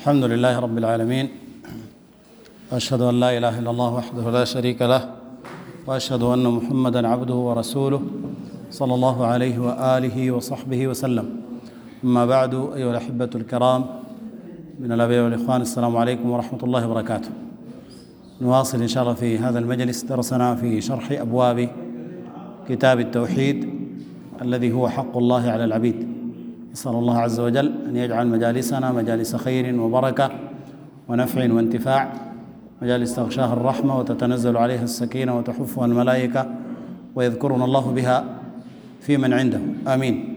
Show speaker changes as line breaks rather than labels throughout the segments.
الحمد لله رب العالمين، وأشهد أن لا إله إلا الله وحده لا شريك له، وأشهد أن محمدًا عبده ورسوله صلى الله عليه وآله وصحبه وسلم. أما بعد، أيها الأحبة الكرام من الآباء والإخوان، السلام عليكم ورحمة الله وبركاته. نواصل إن شاء الله في هذا المجلس درسنا في شرح أبواب كتاب التوحيد الذي هو حق الله على العبيد. نسأل الله عز وجل أن يجعل مجالسنا مجالس خير وبركة ونفع وانتفاع، مجالس تغشاها الرحمة وتتنزل عليها السكينة وتحفها الملائكة ويذكرنا الله بها في من عنده، آمين.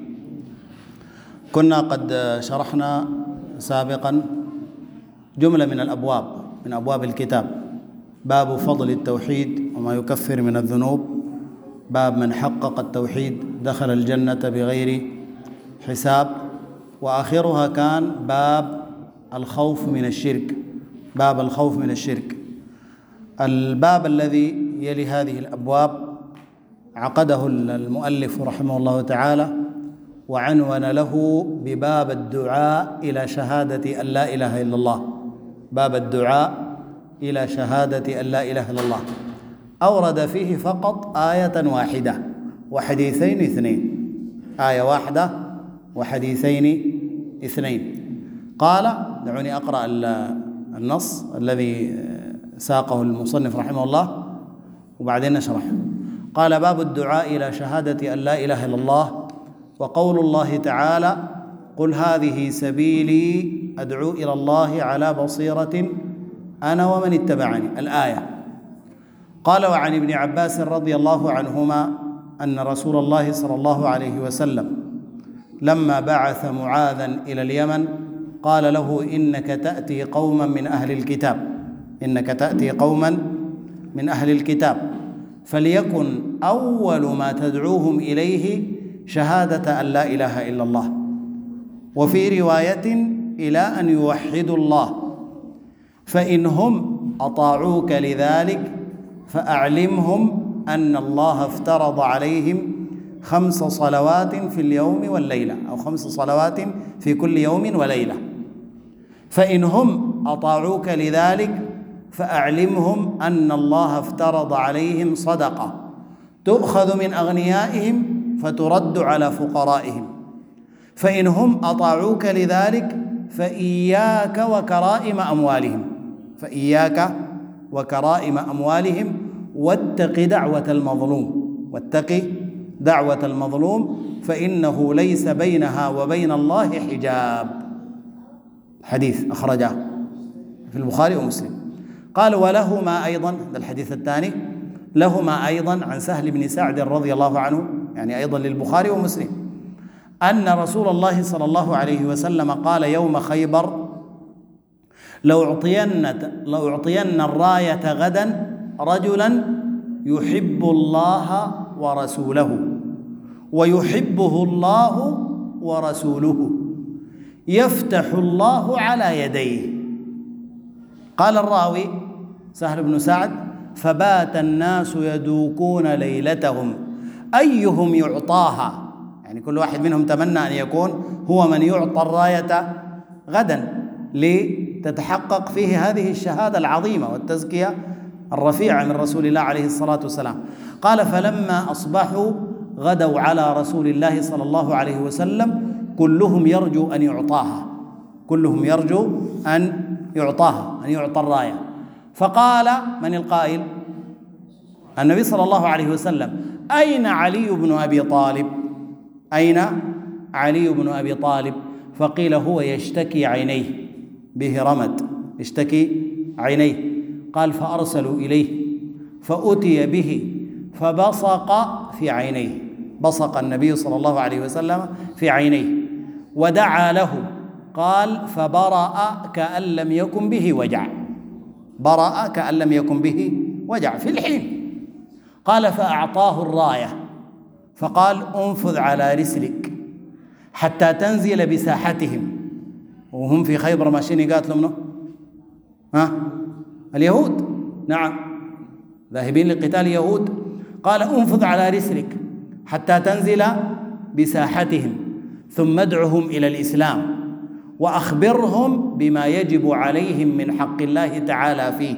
كنا قد شرحنا سابقا جملة من الأبواب من أبواب الكتاب: باب فضل التوحيد وما يكفر من الذنوب، باب من حقق التوحيد دخل الجنة بغير حساب، وآخرها كان باب الخوف من الشرك، باب الخوف من الشرك. الباب الذي يلي هذه الأبواب عقده المؤلف رحمه الله تعالى وعنون له بباب الدعاء إلى شهادة أن لا إله إلا الله، باب الدعاء إلى شهادة أن لا إله إلا الله. أورد فيه فقط آية واحدة وحديثين اثنين، آية واحدة وحديثين اثنين. قال: دعوني أقرأ النص الذي ساقه المصنف رحمه الله وبعدين نشرحه. قال: باب الدعاء إلى شهادة أن لا إله إلا الله، وقول الله تعالى: قل هذه سبيلي أدعو إلى الله على بصيرة أنا ومن اتبعني، الآية. قال: وعن ابن عباس رضي الله عنهما أن رسول الله صلى الله عليه وسلم لما بعث معاذا إلى اليمن قال له: إنك تأتي قوما من أهل الكتاب، إنك تأتي قوما من أهل الكتاب، فليكن أول ما تدعوهم إليه شهادة أن لا إله إلا الله، وفي رواية إلى أن يوحدوا الله، فإنهم أطاعوك لذلك فأعلمهم أن الله افترض عليهم 5 صلوات في اليوم والليلة، أو 5 صلوات في كل يوم وليلة. فإنهم أطاعوك لذلك فأعلمهم أن الله افترض عليهم صدقة تؤخذ من أغنيائهم فترد على فقرائهم. فإنهم أطاعوك لذلك فإياك وكرائم أموالهم، فإياك وكرائم أموالهم، واتق دعوة المظلوم، واتق دعوة المظلوم فإنه ليس بينها وبين الله حجاب. حديث أخرجه في البخاري ومسلم. قال: ولهما أيضا، الحديث الثاني، لهما أيضا عن سهل بن سعد رضي الله عنه، يعني أيضا للبخاري ومسلم، أن رسول الله صلى الله عليه وسلم قال يوم خيبر: لو أعطين الراية غدا رجلا يحب الله ورسوله ويحبه الله ورسوله يفتح الله على يديه. قال الراوي سهل بن سعد: فبات الناس يدوكون ليلتهم أيهم يعطاها، يعني كل واحد منهم تمنى أن يكون هو من يعطى الراية غدا لتتحقق فيه هذه الشهادة العظيمة والتزكية الرفيعة من رسول الله عليه الصلاة والسلام. قال: فلما أصبحوا غدوا على رسول الله صلى الله عليه وسلم كلهم يرجو أن يعطاها، كلهم يرجو أن يعطاها، أن يعطى الراية. فقال: من القائل؟ النبي صلى الله عليه وسلم: أين علي بن أبي طالب؟ أين علي بن أبي طالب؟ فقيل: هو يشتكي عينيه، به رمد، يشتكي عينيه. قال: فأرسلوا إليه فأتي به فبصق في عينيه، بصق النبي صلى الله عليه وسلم في عينيه ودعا له. قال: فبرأ كأن لم يكن به وجع، برأ كأن لم يكن به وجع في الحين. قال: فأعطاه الراية فقال: انفذ على رسلك حتى تنزل بساحتهم. وهم في خيبر ماشيين، قالت لهم اليهود، نعم، ذاهبين لقتال يهود. قال: انفذ على رسلك حتى تنزل بساحتهم ثم ادعهم إلى الإسلام وأخبرهم بما يجب عليهم من حق الله تعالى فيه،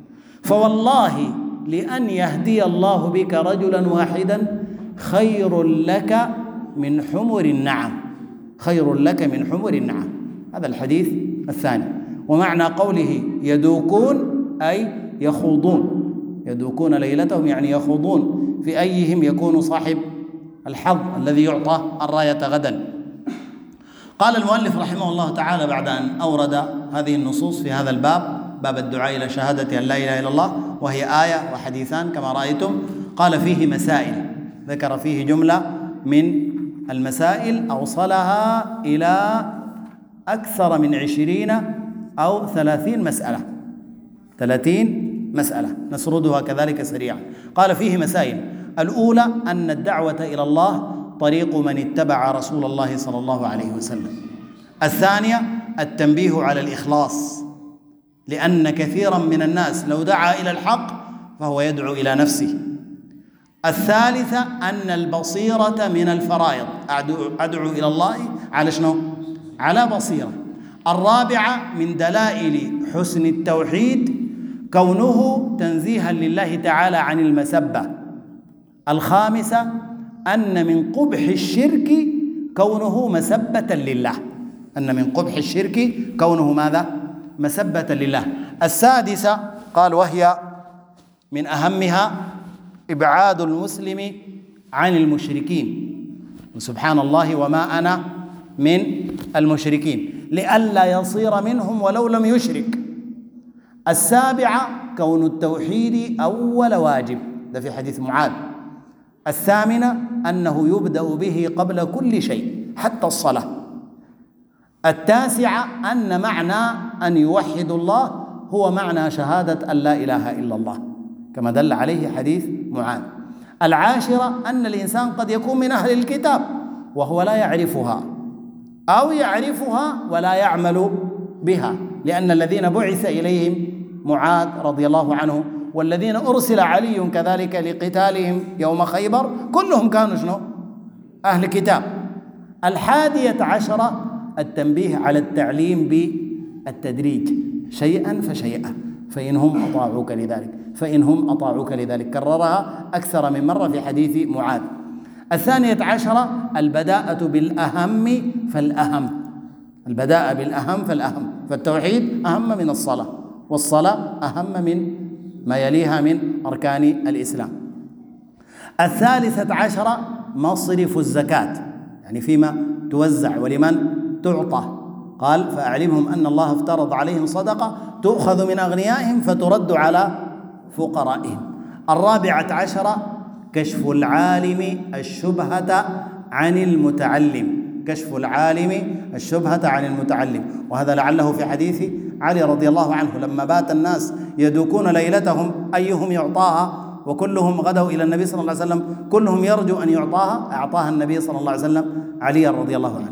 فوالله لأن يهدي الله بك رجلا واحدا خير لك من حمر النعم، خير لك من حمر النعم. هذا الحديث الثاني. ومعنى قوله يدوكون أي يخوضون، يدوكون ليلتهم يعني يخوضون في أيهم يكون صاحب الحظ الذي يعطى الراية غدا. قال المؤلف رحمه الله تعالى بعد أن أورد هذه النصوص في هذا الباب، باب الدعاء إلى شهادة أن لا إله إلا الله، وهي آية وحديثان كما رأيتم، قال فيه مسائل، ذكر فيه جملة من المسائل أوصلها إلى أكثر من 20 أو 30 مسألة، 30 مسألة نسردها كذلك سريعا. قال فيه مسائل: الأولى أن الدعوة إلى الله طريق من اتبع رسول الله صلى الله عليه وسلم. الثانية التنبيه على الإخلاص، لأن كثيرا من الناس لو دعا إلى الحق فهو يدعو إلى نفسه. الثالثة أن البصيرة من الفرائض، أدعو إلى الله على شنو؟ على بصيرة. الرابعة من دلائل حسن التوحيد كونه تنزيها لله تعالى عن المسبة. الخامسة أن من قبح الشرك كونه مسبة لله، أن من قبح الشرك كونه ماذا؟ مسبة لله. السادسة قال وهي من أهمها إبعاد المسلم عن المشركين، وسبحان الله وما أنا من المشركين، لئلا يصير منهم ولو لم يشرك. السابعة كون التوحيد أول واجب، ده في حديث معاذ. الثامنة أنه يبدأ به قبل كل شيء حتى الصلاة. التاسعة أن معنى أن يوحد الله هو معنى شهادة أن لا إله إلا الله كما دل عليه حديث معاذ. العاشرة أن الإنسان قد يكون من أهل الكتاب وهو لا يعرفها، أو يعرفها ولا يعمل بها، لأن الذين بعث إليهم معاذ رضي الله عنه والذين أرسل علي كذلك لقتالهم يوم خيبر كلهم كانوا شنو؟ أهل كتاب. 11 التنبيه على التعليم بالتدريج شيئا فشيئا، فإنهم أطاعوك لذلك، كررها أكثر من مرة في حديث معاذ. 12 البداءة بالأهم فالأهم، البداءة بالأهم فالأهم، فالتوحيد أهم من الصلاة، والصلاة أهم من ما يليها من أركان الإسلام. 13 مصرف الزكاة، يعني فيما توزع ولمن تعطى. قال فأعلمهم أن الله افترض عليهم صدقة تؤخذ من أغنيائهم فترد على فقرائهم. 14 كشف العالم الشبهة عن المتعلم، كشف العالم الشبهة عن المتعلم، وهذا لعله في حديث علي رضي الله عنه لما بات الناس يدوكون ليلتهم أيهم يعطاها، وكلهم غدوا إلى النبي صلى الله عليه وسلم كلهم يرجو أن يعطاها، أعطاها النبي صلى الله عليه وسلم علي رضي الله عنه.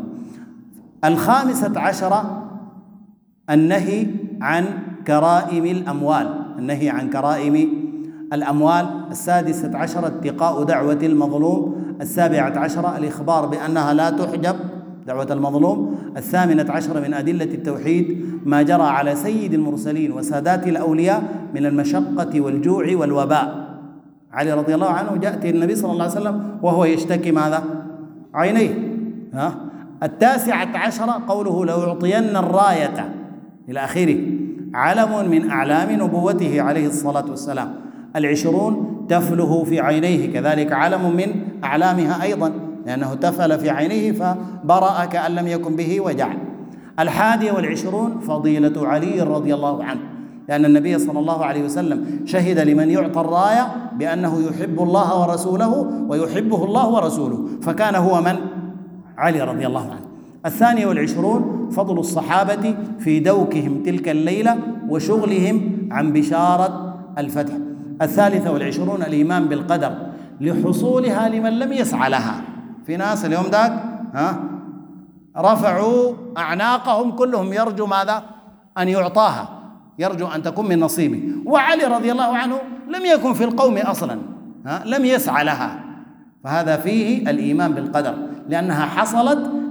15 النهي عن كرائم الأموال، النهي عن كرائم الأموال. 16 اتقاء دعوة المظلوم. 17 الإخبار بأنها لا تحجب دعوة المظلوم. 18 من أدلة التوحيد ما جرى على سيد المرسلين وسادات الأولياء من المشقة والجوع والوباء. علي رضي الله عنه جاء النبي صلى الله عليه وسلم وهو يشتكي ماذا؟ عينيه. 19 قوله لو أعطين الراية إلى آخره، علم من أعلام نبوته عليه الصلاة والسلام. 20 تفله في عينيه، كذلك علم من أعلامها أيضا، لأنه تفل في عينيه فبرأ كأن لم يكن به وجع. 21 فضيلة علي رضي الله عنه، لأن النبي صلى الله عليه وسلم شهد لمن يعطى الراية بأنه يحب الله ورسوله ويحبه الله ورسوله، فكان هو من؟ علي رضي الله عنه. 22 فضل الصحابة في دوكهم تلك الليلة وشغلهم عن بشارة الفتح. 23 الإيمان بالقدر لحصولها لمن لم يسعى لها. في ناس اليوم ذاك رفعوا أعناقهم كلهم يرجو ماذا؟ أن يعطاها، يرجو أن تكون من نصيبه. وعلي رضي الله عنه لم يكن في القوم أصلا، لم يسعى لها، فهذا فيه الإيمان بالقدر، لأنها حصلت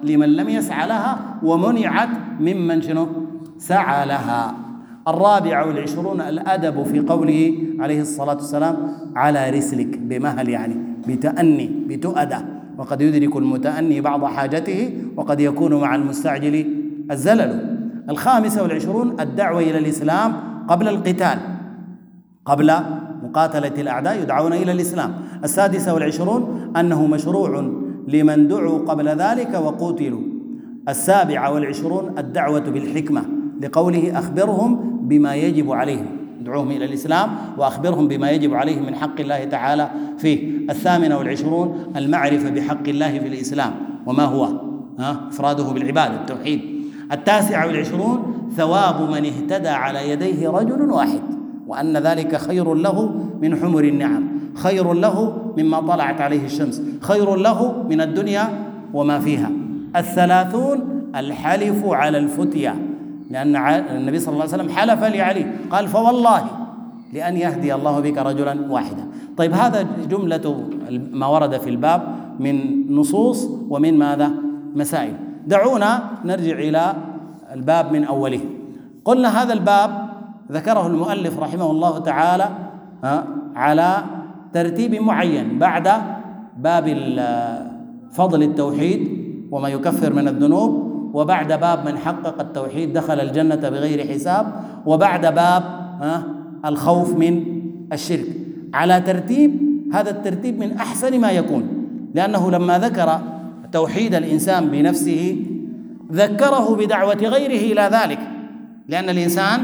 لمن لم يسعى لها، ومنعت ممن شنو سعى لها. 24 الأدب في قوله عليه الصلاة والسلام على رسلك، بمهل يعني بتأني بتؤدة، وقد يدرك المتأني بعض حاجته وقد يكون مع المستعجل الزلل. 25 الدعوة إلى الإسلام قبل القتال، قبل مقاتلة الأعداء يدعون إلى الإسلام. 26 أنه مشروع لمن دعوا قبل ذلك وقتلوا. 27 الدعوة بالحكمة، لقوله أخبرهم بما يجب عليهم، ادعوهم إلى الإسلام وأخبرهم بما يجب عليهم من حق الله تعالى فيه. 28 المعرفة بحق الله في الإسلام وما هو إفراده بالعبادة التوحيد. 29 ثواب من اهتدى على يديه رجل واحد، وأن ذلك خير له من حمر النعم، خير له مما طلعت عليه الشمس، خير له من الدنيا وما فيها. 30 الحلف على الفتيا، لأن النبي صلى الله عليه وسلم حلف لعلي قال فوالله لأن يهدي الله بك رجلا واحدا. طيب هذا جملة ما ورد في الباب من نصوص ومن ماذا مسائل. دعونا نرجع إلى الباب من أوله. قلنا هذا الباب ذكره المؤلف رحمه الله تعالى على ترتيب معين، بعد باب فضل التوحيد وما يكفر من الذنوب، وبعد باب من حقق التوحيد دخل الجنة بغير حساب، وبعد باب الخوف من الشرك، على ترتيب. هذا الترتيب من أحسن ما يكون، لأنه لما ذكر توحيد الإنسان بنفسه ذكره بدعوة غيره إلى ذلك، لأن الإنسان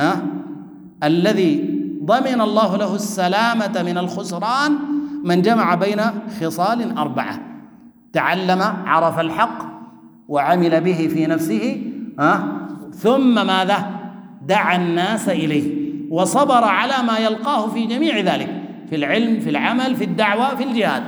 الذي ضمن الله له السلامة من الخسران من جمع بين خصال 4: تعلم عرف الحق وعمل به في نفسه، ثم ماذا دعا الناس إليه، وصبر على ما يلقاه في جميع ذلك، في العلم في العمل في الدعوة في الجهاد.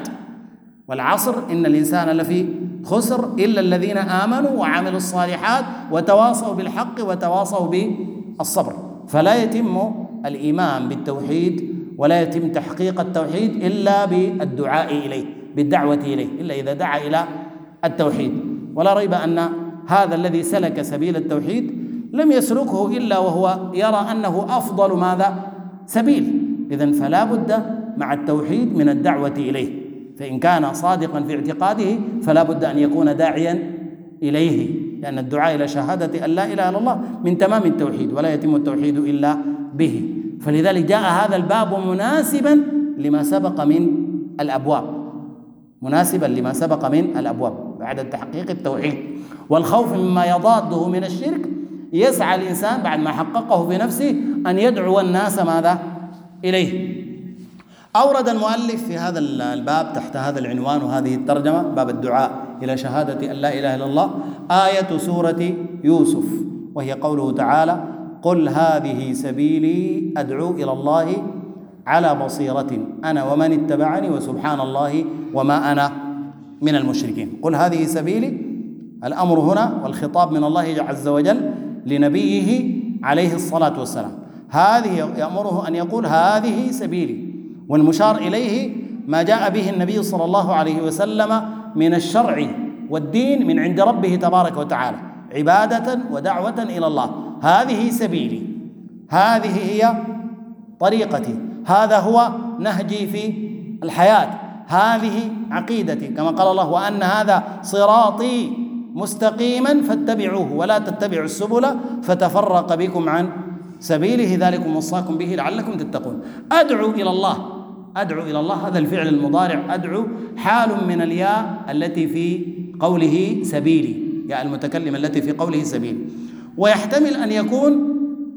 والعصر إن الإنسان لفي خسر إلا الذين آمنوا وعملوا الصالحات وتواصوا بالحق وتواصوا بالصبر. فلا يتم الإيمان بالتوحيد ولا يتم تحقيق التوحيد إلا بالدعاء إليه، بالدعوة إليه، إلا إذا دعا إلى التوحيد. ولا ريب أن هذا الذي سلك سبيل التوحيد لم يسلكه إلا وهو يرى أنه أفضل ماذا سبيل. إذن فلا بد مع التوحيد من الدعوة إليه، فإن كان صادقا في اعتقاده فلا بد أن يكون داعيا إليه، لأن الدعاء إلى شهادة أن لا إله إلا الله من تمام التوحيد، ولا يتم التوحيد إلا به. فلذلك جاء هذا الباب مناسبا لما سبق من الأبواب، مناسبا لما سبق من الأبواب بعد تحقيق التوحيد والخوف مما يضاده من الشرك. يسعى الإنسان بعد ما حققه في نفسه أن يدعو الناس ماذا إليه. أورد المؤلف في هذا الباب تحت هذا العنوان وهذه الترجمة، باب الدعاء إلى شهادة أن لا إله إلا الله، آية سورة يوسف، وهي قوله تعالى: قل هذه سبيلي أدعو إلى الله على بصيرة أنا ومن اتبعني وسبحان الله وما أنا من المشركين. قل هذه سبيلي، الأمر هنا والخطاب من الله عز وجل لنبيه عليه الصلاة والسلام، هذه يأمره أن يقول هذه سبيلي، والمشار إليه ما جاء به النبي صلى الله عليه وسلم من الشرع والدين من عند ربه تبارك وتعالى، عبادة ودعوة إلى الله. هذه سبيلي، هذه هي طريقتي، هذا هو نهجي في الحياة، هذه عقيدتي، كما قال الله: وأن هذا صراطي مستقيما فاتبعوه ولا تتبعوا السبل فتفرق بكم عن سبيله ذلكم وصاكم به لعلكم تتقون. أدعو إلى الله، أدعو إلى الله، هذا الفعل المضارع أدعو حال من الياء التي في قوله سبيلي، ياء المتكلم التي في قوله سبيل، ويحتمل أن يكون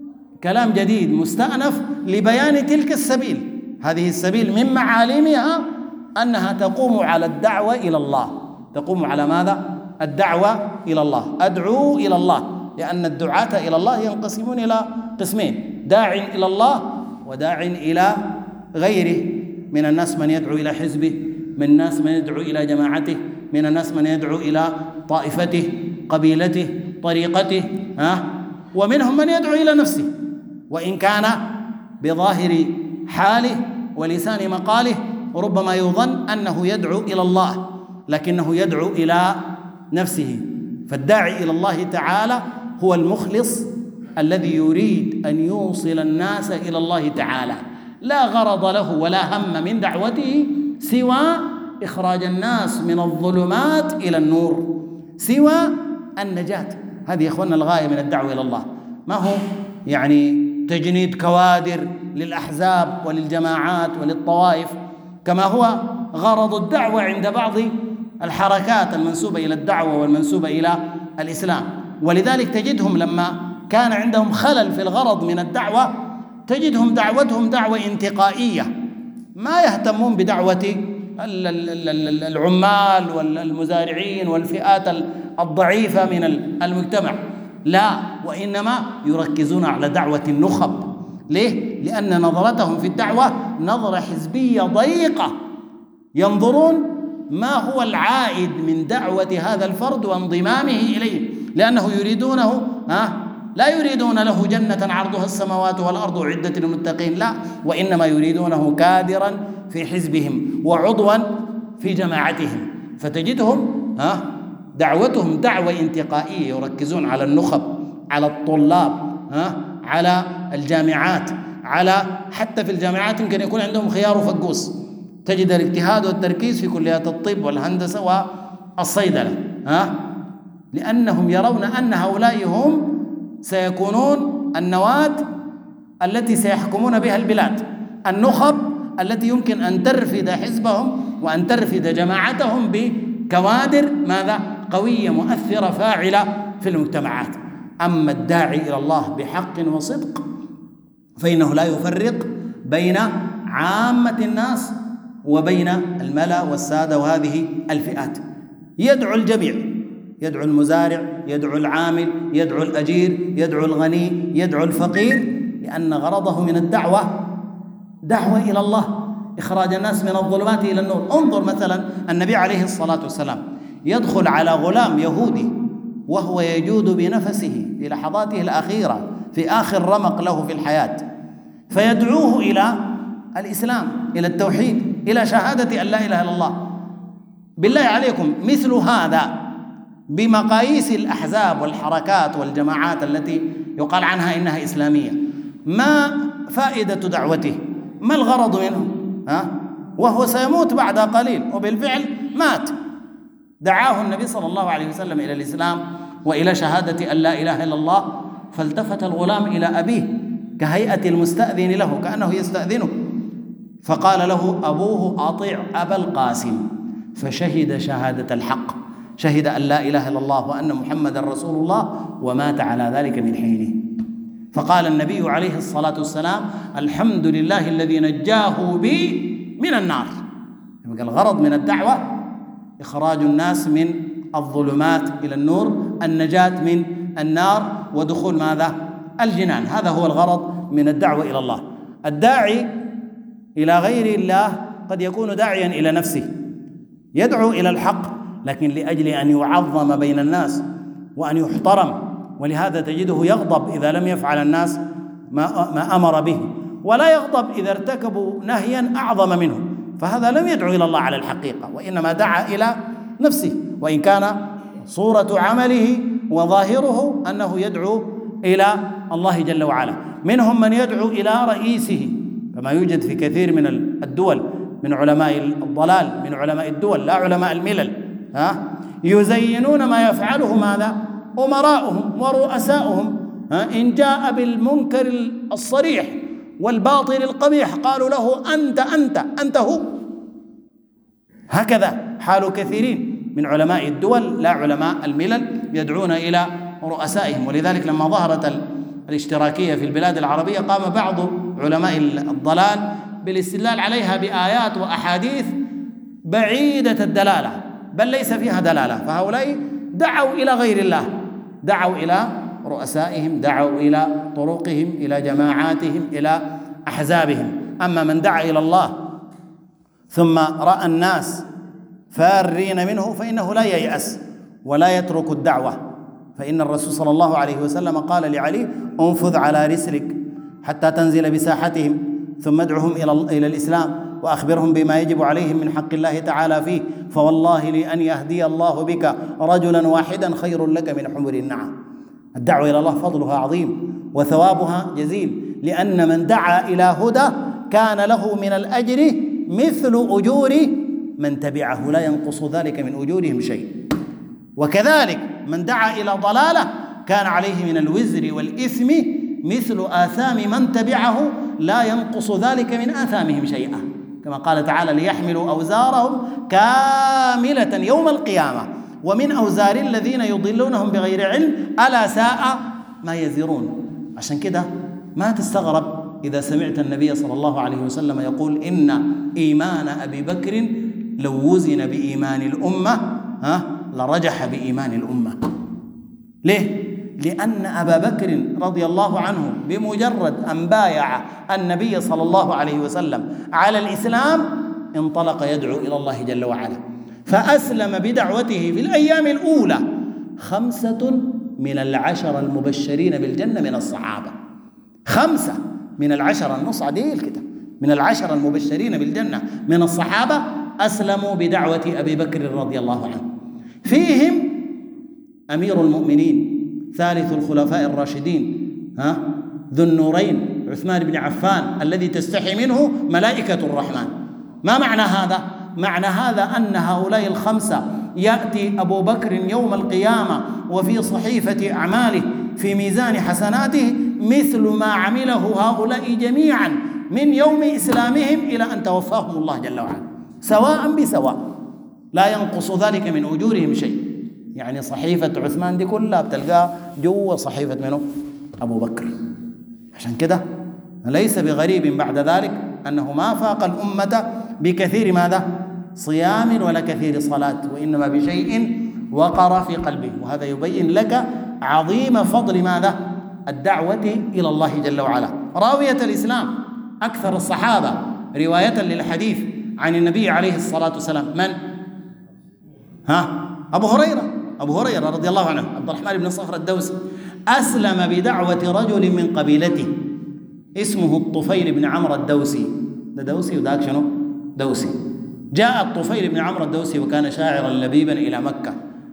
كلام جديد مستأنف لبيان تلك السبيل. هذه السبيل من معالمها أنها تقوم على الدعوة إلى الله، تقوم على ماذا؟ الدعوة إلى الله، أدعو إلى الله، لأن الدعاة إلى الله ينقسمون إلى قسمين: داع إلى الله وداع إلى غيره. من الناس من يدعو إلى حزبه، من الناس من يدعو إلى جماعته، من الناس من يدعو إلى طائفته، قبيلته، طريقته، ومنهم من يدعو إلى نفسه، وإن كان بظاهر حاله ولسان مقاله ربما يظن أنه يدعو إلى الله، لكنه يدعو إلى نفسه. فالداعي إلى الله تعالى هو المخلص الذي يريد أن يوصل الناس إلى الله تعالى، لا غرض له ولا هم من دعوته سوى إخراج الناس من الظلمات إلى النور، سوى النجاة. هذه يا أخوانا الغاية من الدعوة إلى الله، ما هو يعني تجنيد كوادر للأحزاب وللجماعات وللطوائف، كما هو غرض الدعوة عند بعض الحركات المنسوبة إلى الدعوة والمنسوبة إلى الإسلام. ولذلك تجدهم لما كان عندهم خلل في الغرض من الدعوة تجدهم دعوتهم دعوة انتقائية، ما يهتمون بدعوة العمال والمزارعين والفئات الضعيفة من المجتمع، لا، وإنما يركزون على دعوة النخب. ليه؟ لأن نظرتهم في الدعوة نظرة حزبية ضيقة، ينظرون ما هو العائد من دعوة هذا الفرد وانضمامه إليه، لأنه يريدونه لا يريدون له جنة عرضها السماوات والأرض أعدت للمتقين، لا، وإنما يريدونه كادرا في حزبهم وعضوا في جماعتهم. فتجدهم دعوتهم دعوة انتقائية، يركزون على النخب، على الطلاب، على الجامعات، على حتى في الجامعات يمكن يكون عندهم خيار وفقوس، تجد الاجتهاد والتركيز في كليات الطب والهندسة والصيدلة، لأنهم يرون أن هؤلاء هم سيكونون النواة التي سيحكمون بها البلاد، النخب التي يمكن أن ترفد حزبهم وأن ترفد جماعتهم بكوادر ماذا؟ قوية مؤثرة فاعلة في المجتمعات. أما الداعي إلى الله بحق وصدق فإنه لا يفرق بين عامة الناس وبين الملأ والسادة وهذه الفئات، يدعو الجميع، يدعو المزارع، يدعو العامل، يدعو الأجير، يدعو الغني، يدعو الفقير، لأن غرضه من الدعوة دعوة إلى الله، إخراج الناس من الظلمات إلى النور. انظر مثلا النبي عليه الصلاة والسلام يدخل على غلام يهودي وهو يجود بنفسه في لحظاته الأخيرة في آخر رمق له في الحياة، فيدعوه إلى الإسلام، إلى التوحيد، إلى شهادة أن لا إله إلا الله. بالله عليكم مثل هذا بمقاييس الأحزاب والحركات والجماعات التي يقال عنها إنها إسلامية، ما فائدة دعوته؟ ما الغرض منه؟ وهو سيموت بعد قليل، وبالفعل مات. دعاه النبي صلى الله عليه وسلم إلى الإسلام وإلى شهادة أن لا إله إلا الله، فالتفت الغلام إلى أبيه كهيئة المستأذن له، كأنه يستأذنه، فقال له أبوه أطيع أبا القاسم، فشهد شهادة الحق، شهد أن لا إله إلا الله وأن محمد رسول الله، ومات على ذلك من حينه. فقال النبي عليه الصلاة والسلام الحمد لله الذي نجاه بي من النار. الغرض من الدعوة إخراج الناس من الظلمات إلى النور، النجاة من النار ودخول ماذا؟ الجنان. هذا هو الغرض من الدعوة إلى الله. الداعي إلى غير الله قد يكون داعيا إلى نفسه، يدعو إلى الحق لكن لأجل أن يعظم بين الناس وأن يحترم، ولهذا تجده يغضب إذا لم يفعل الناس ما أمر به، ولا يغضب إذا ارتكبوا نهيا أعظم منه، فهذا لم يدعو إلى الله على الحقيقة، وإنما دعا إلى نفسه، وإن كان صورة عمله وظاهره أنه يدعو إلى الله جل وعلا. منهم من يدعو إلى رئيسه كما يوجد في كثير من الدول من علماء الضلال، من علماء الدول لا علماء الملل، يزينون ما يفعله ماذا؟ أمراؤهم ورؤساؤهم، إن جاء بالمنكر الصريح والباطل القبيح قالوا له أنت هو. هكذا حال كثيرين من علماء الدول لا علماء الملل يدعون إلى رؤسائهم. ولذلك لما ظهرت الاشتراكية في البلاد العربية قام بعض علماء الضلال بالاستدلال عليها بآيات وأحاديث بعيدة الدلالة، بل ليس فيها دلالة، فهؤلاء دعوا إلى غير الله، دعوا إلى رؤسائهم، دعوا إلى طرقهم، إلى جماعاتهم، إلى أحزابهم. أما من دعا إلى الله ثم رأى الناس فارين منه فإنه لا ييأس ولا يترك الدعوة. فإن الرسول صلى الله عليه وسلم قال لعلي انفذ على رسلك حتى تنزل بساحتهم ثم ادعهم إلى الإسلام وأخبرهم بما يجب عليهم من حق الله تعالى فيه، فوالله لأن يهدي الله بك رجلا واحدا خير لك من حمر النعم. الدعوة إلى الله فضلها عظيم وثوابها جزيل، لأن من دعا إلى هدى كان له من الأجر مثل أجور من تبعه، لا ينقص ذلك من أجورهم شيء. وكذلك من دعا إلى ضلالة كان عليه من الوزر والإثم مثل آثام من تبعه، لا ينقص ذلك من آثامهم شيئا، كما قال تعالى: ليحملوا أوزارهم كاملة يوم القيامة ومن أوزار الذين يضلونهم بغير علم ألا ساء ما يزرون. عشان كده ما تستغرب إذا سمعت النبي صلى الله عليه وسلم يقول: إن إيمان أبي بكر لو وزن بإيمان الأمة لرجح بإيمان الأمة. ليه؟ لأن أبا بكر رضي الله عنه بمجرد أن بايع النبي صلى الله عليه وسلم على الإسلام انطلق يدعو إلى الله جل وعلا، فأسلم بدعوته في الأيام الأولى 5 من 10 المبشرين بالجنة من الصحابة. 5 من 10، النص عديل كده، من 10 المبشرين بالجنة من الصحابة أسلموا بدعوة أبي بكر رضي الله عنه. فيهم أمير المؤمنين ثالث الخلفاء الراشدين ذو النورين عثمان بن عفان الذي تستحي منه ملائكة الرحمن. ما معنى هذا؟ معنى هذا أن هؤلاء 5 يأتي أبو بكر يوم القيامة وفي صحيفة أعماله في ميزان حسناته مثل ما عمله هؤلاء جميعا من يوم إسلامهم إلى أن توفاهم الله جل وعلا، سواء بسواء، لا ينقص ذلك من أجورهم شيء. يعني صحيفة عثمان دي كلها بتلقاها جوا صحيفة منه أبو بكر. عشان كده ليس بغريب بعد ذلك أنه ما فاق الأمة بكثير ماذا؟ صيام ولا كثير صلاة، وإنما بشيء وقر في قلبه. وهذا يبين لك عظيم فضل ماذا؟ الدعوة إلى الله جل وعلا. راوية الإسلام أكثر الصحابة رواية للحديث عن النبي عليه الصلاة والسلام من؟ أبو هريرة رضي الله عنه، عبد الرحمن بن صخر الدوسي، أسلم بدعوة رجل من قبيلته اسمه الطفيل بن عمرو الدوسي. ده دوسي وذاك شنو؟ دوسي. جاء الطفيل بن عمرو الدوسي وكان شاعرا لبيبا إلى مكة،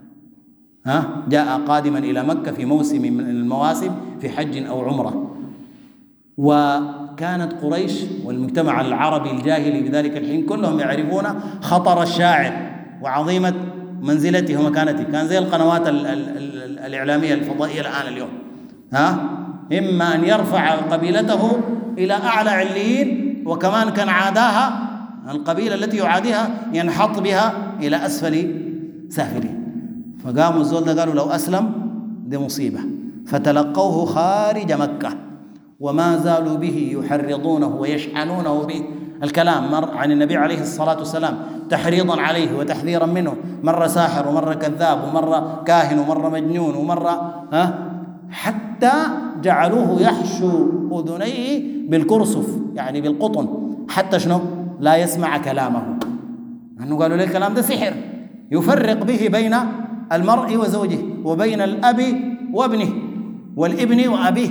جاء قادما إلى مكة في موسم من المواسم في حج أو عمرة. وكانت قريش والمجتمع العربي الجاهلي بذلك الحين كلهم يعرفون خطر الشاعر وعظيمة منزلته ومكانته. كان زي القنوات الإعلامية الفضائية اليوم، إما أن يرفع قبيلته إلى أعلى عليين، وكمان كان عاداها القبيلة التي يعاديها ينحط بها إلى أسفل سافلين. فقاموا الزول ده قالوا: لو أسلم دي مصيبة. فتلقوه خارج مكة وما زالوا به يحرضونه ويشحنونه به. الكلام مر عن النبي عليه الصلاة والسلام تحريضا عليه وتحذيرا منه، مرة ساحر ومرة كذاب ومرة كاهن ومرة مجنون ومرة حتى جعلوه يحشو أذنيه بالكرسف، يعني بالقطن، حتى شنو؟ لا يسمع كلامه، أنه قالوا لي الكلام ده سحر يفرق به بين المرء وزوجه وبين الأب وابنه والابن وأبيه،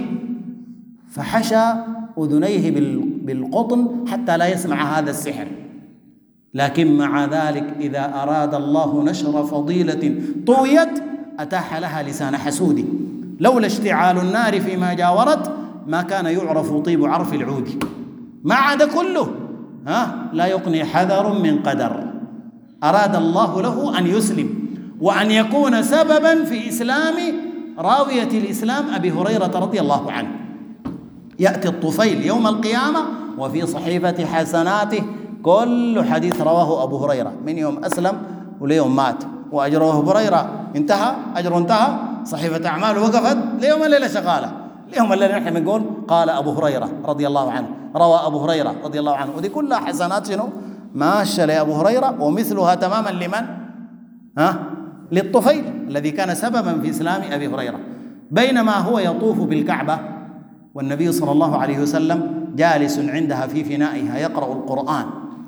فحشى أذنيه بالقطن حتى لا يسمع هذا السحر. لكن مع ذلك إذا أراد الله نشر فضيلة طويت أتاح لها لسان حسود، لولا اشتعال النار فيما جاورت ما كان يعرف طيب عرف العود. ما عدا كله لا يقني حذر من قدر. أراد الله له أن يسلم وأن يكون سببا في إسلام راوية الإسلام أبي هريرة رضي الله عنه. يأتي الطفيل يوم القيامة وفي صحيفة حسناته كل حديث رواه أبو هريرة من يوم أسلم وليوم مات، وأجره أبو هريرة انتهى، أجره انتهى، صحيفة أعماله وقفت ليوم الليلة شغالة. اليوم الليلة نحن بنقول قال أبو هريرة رضي الله عنه، روى أبو هريرة رضي الله عنه، ودي كلها حسنات شنو؟ ماشية لأبو هريرة، ومثلها تماما لمن؟ للطفيل الذي كان سببا في إسلام أبي هريرة. بينما هو يطوف بالكعبة والنبي صلى الله عليه وسلم جالس عندها في فنائها يقرأ القرآن،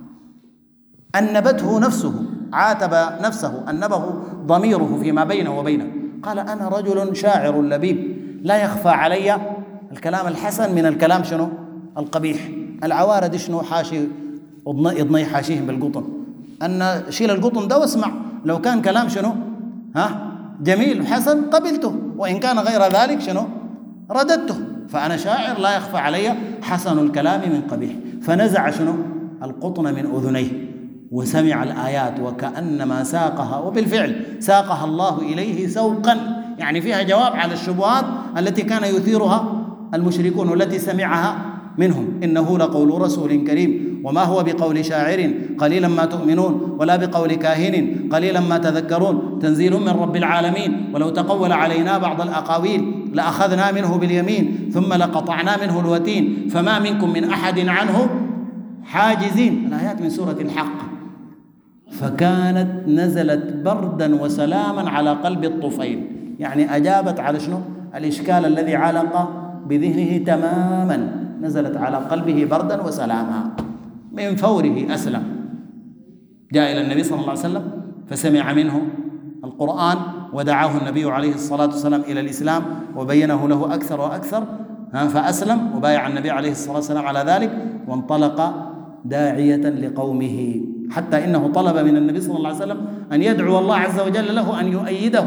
أنبته نفسه، عاتب نفسه، أنبه ضميره فيما بينه وبينه، قال: أنا رجل شاعر لبيب، لا يخفى علي الكلام الحسن من الكلام شنو؟ القبيح. العوارض شنو؟ حاشي اضني حاشيهم بالقطن، أن شيل القطن ده واسمع، لو كان كلام شنو جميل وحسن قبلته، وإن كان غير ذلك شنو رددته، فأنا شاعر لا يخفى علي حسن الكلام من قبيح. فنزع شنو القطن من أذنيه وسمع الآيات وكأنما ساقها، وبالفعل ساقها الله إليه سوقا، يعني فيها جواب على الشبهات التي كان يثيرها المشركون والتي سمعها منهم. إنه لقول رسول كريم وما هو بقول شاعر قليلا ما تؤمنون ولا بقول كاهن قليلا ما تذكرون تنزيل من رب العالمين ولو تقول علينا بعض الأقاويل لأخذنا منه باليمين ثم لقطعنا منه الوتين فما منكم من أحد عنه حاجزين. الآيات من سورة الحق. فكانت نزلت بردا وسلاما على قلب الطفيل، يعني أجابت على شنو الإشكال الذي علق بذهنه تماما، نزلت على قلبه بردا وسلاما. من فوره أسلم، جاء إلى النبي صلى الله عليه وسلم فسمع منه القرآن ودعاه النبي عليه الصلاة والسلام إلى الإسلام وبينه له أكثر وأكثر، فأسلم وبايع النبي عليه الصلاة والسلام على ذلك، وانطلق داعية لقومه، حتى إنه طلب من النبي صلى الله عليه وسلم أن يدعو الله عز وجل له أن يؤيده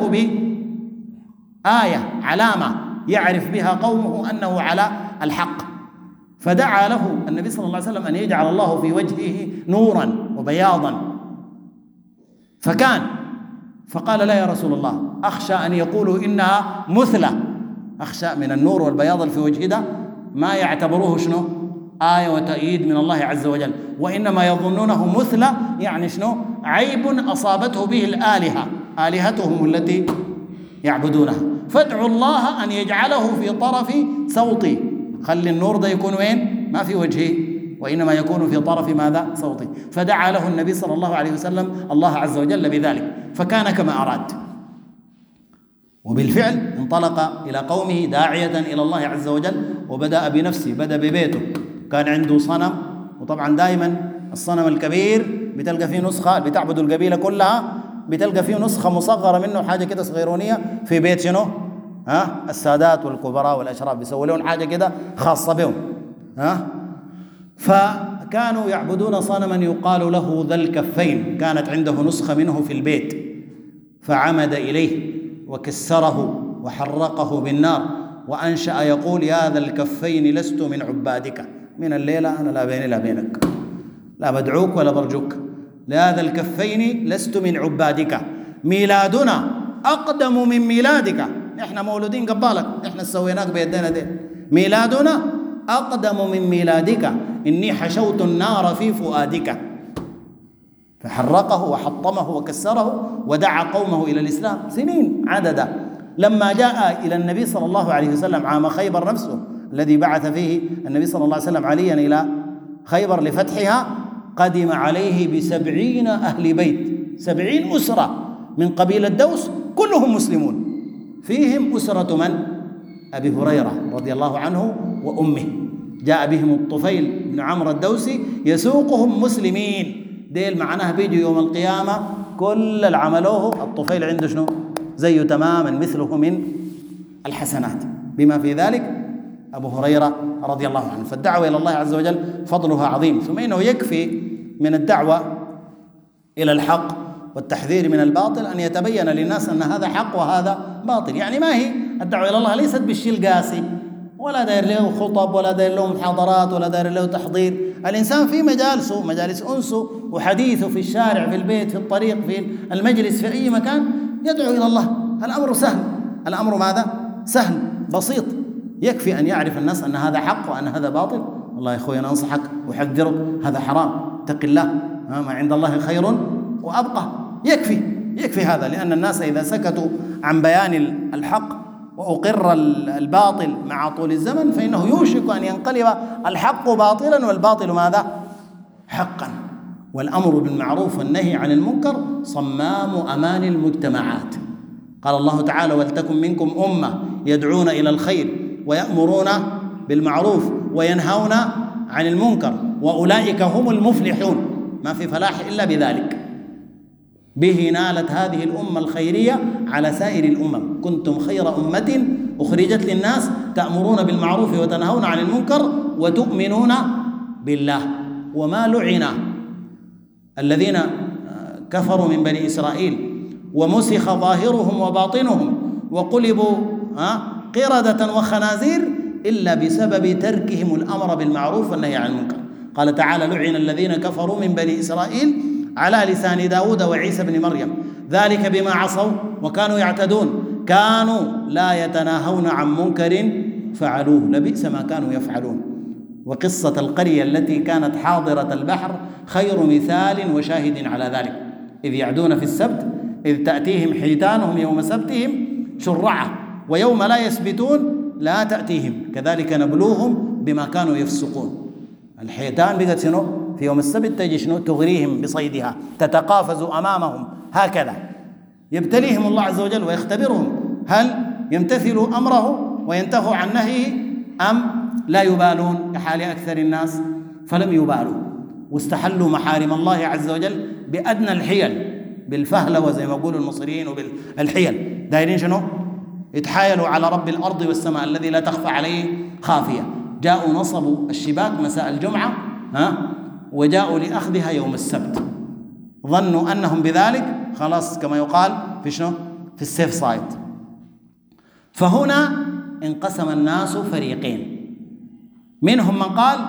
بآية علامة يعرف بها قومه أنه على الحق. فدعا له النبي صلى الله عليه وسلم أن يجعل الله في وجهه نورا وبياضا، فقال لا يا رسول الله، أخشى أن يقولوا إنها مثلى، أخشى من النور والبياض في وجهه ده ما يعتبروه شنو آية وتأييد من الله عز وجل، وإنما يظنونه مثلى، يعني شنو عيب أصابته به الآلهة، آلهتهم التي يعبدونها. فادعوا الله أن يجعله في طرف صوتي، خلي النور ده يكون وين؟ ما في وجهه، وإنما يكون في طرف ماذا؟ صوتي. فدعا له النبي صلى الله عليه وسلم الله عز وجل بذلك، فكان كما أراد. وبالفعل انطلق إلى قومه داعية إلى الله عز وجل، وبدأ بنفسه، بدأ ببيته. كان عنده صنم، وطبعا دائما الصنم الكبير بتلقى فيه نسخة، بتعبد القبيلة كلها بتلقى فيه نسخة مصغرة منه، حاجة كده صغيرونية في بيت شنو السادات والكبراء والأشراف، بيسووا لهم حاجة كده خاصة بهم. فكانوا يعبدون صنما يقال له ذا الكفين، كانت عنده نسخة منه في البيت، فعمد إليه وكسره وحرقه بالنار، وأنشأ يقول يا ذا الكفين لست من عبادك، من الليلة أنا لا بيني لا بينك، لا بدعوك ولا برجوك، يا ذا الكفين لست من عبادك، ميلادنا أقدم من ميلادك، إحنا مولودين قبالك، إحنا سويناك بيدينا دي، ميلادنا أقدم من ميلادك، إني حشوت النار في فؤادك. فحرقه وحطمه وكسره ودعا قومه إلى الإسلام سنين عددا. لما جاء إلى النبي صلى الله عليه وسلم عام خيبر نفسه الذي بعث فيه النبي صلى الله عليه وسلم عليا إلى خيبر لفتحها، قدم عليه ب70 أهل بيت، 70 أسرة من قبيلة دوس كلهم مسلمون، فيهم أسرة من؟ أبي هريرة رضي الله عنه وأمه، جاء بهم الطفيل بن عمرو الدوسي يسوقهم مسلمين، ديل معناه بيجوا يوم القيامة كل اللي عملوه الطفيل عنده شنو؟ زيه تماما مثله من الحسنات، بما في ذلك أبو هريرة رضي الله عنه. فالدعوة إلى الله عز وجل فضلها عظيم، ثم إنه يكفي من الدعوة إلى الحق والتحذير من الباطل أن يتبين للناس أن هذا حق وهذا باطل. يعني ما هي الدعوة إلى الله ليست بالشيء القاسي، ولا داير له خطب ولا داير له محاضرات ولا داير له تحضير. الإنسان في مجالسه، مجالس أنسه وحديثه، في الشارع، في البيت، في الطريق، في المجلس، في أي مكان يدعو إلى الله. الأمر سهل، الأمر ماذا؟ سهل بسيط. يكفي أن يعرف الناس أن هذا حق وأن هذا باطل. والله يا أخوي أنا أنصحك وأحذرك، هذا حرام، اتق الله، ما عند الله خير وأبقى. يكفي هذا، لأن الناس إذا سكتوا عن بيان الحق وأقر الباطل مع طول الزمن فإنه يوشك أن ينقلب الحق باطلا والباطل ماذا؟ حقا. والأمر بالمعروف والنهي عن المنكر صمام أمان المجتمعات. قال الله تعالى ولتكن منكم أمة يدعون إلى الخير ويأمرون بالمعروف وينهون عن المنكر وأولئك هم المفلحون. ما في فلاح إلا بذلك. به نالت هذه الأمة الخيرية على سائر الأمم. كنتم خير أمة أخرجت للناس تأمرون بالمعروف وتنهون عن المنكر وتؤمنون بالله. وما لعن الذين كفروا من بني إسرائيل ومسخ ظاهرهم وباطنهم وقلبوا قردة وخنازير إلا بسبب تركهم الأمر بالمعروف والنهي عن المنكر. قال تعالى: لعن الذين كفروا من بني إسرائيل على لسان داود وعيسى بن مريم ذلك بما عصوا وكانوا يعتدون كانوا لا يتناهون عن منكر فعلوه لبئس ما كانوا يفعلون. وقصة القرية التي كانت حاضرة البحر خير مثال وشاهد على ذلك، إذ يعدون في السبت إذ تأتيهم حيتانهم يوم سبتهم شرعا ويوم لا يسبتون لا تأتيهم كذلك نبلوهم بما كانوا يفسقون. الحيتان بقت شنو في يوم السبت تجي شنو تغريهم بصيدها تتقافز أمامهم هكذا، يبتليهم الله عز وجل ويختبرهم هل يمتثلوا أمره وينتهوا عن نهيه أم لا يبالون كحال أكثر الناس. فلم يبالوا واستحلوا محارم الله عز وجل بأدنى الحيل، بالفهلة وزي ما يقولوا المصريين وبالحيل، دايرين شنو يتحايلوا على رب الأرض والسماء الذي لا تخفى عليه خافية. جاءوا نصبوا الشباك مساء الجمعة وجاءوا لأخذها يوم السبت، ظنوا أنهم بذلك خلاص كما يقال في شنو في السيف سايد. فهنا انقسم الناس فريقين، منهم من قال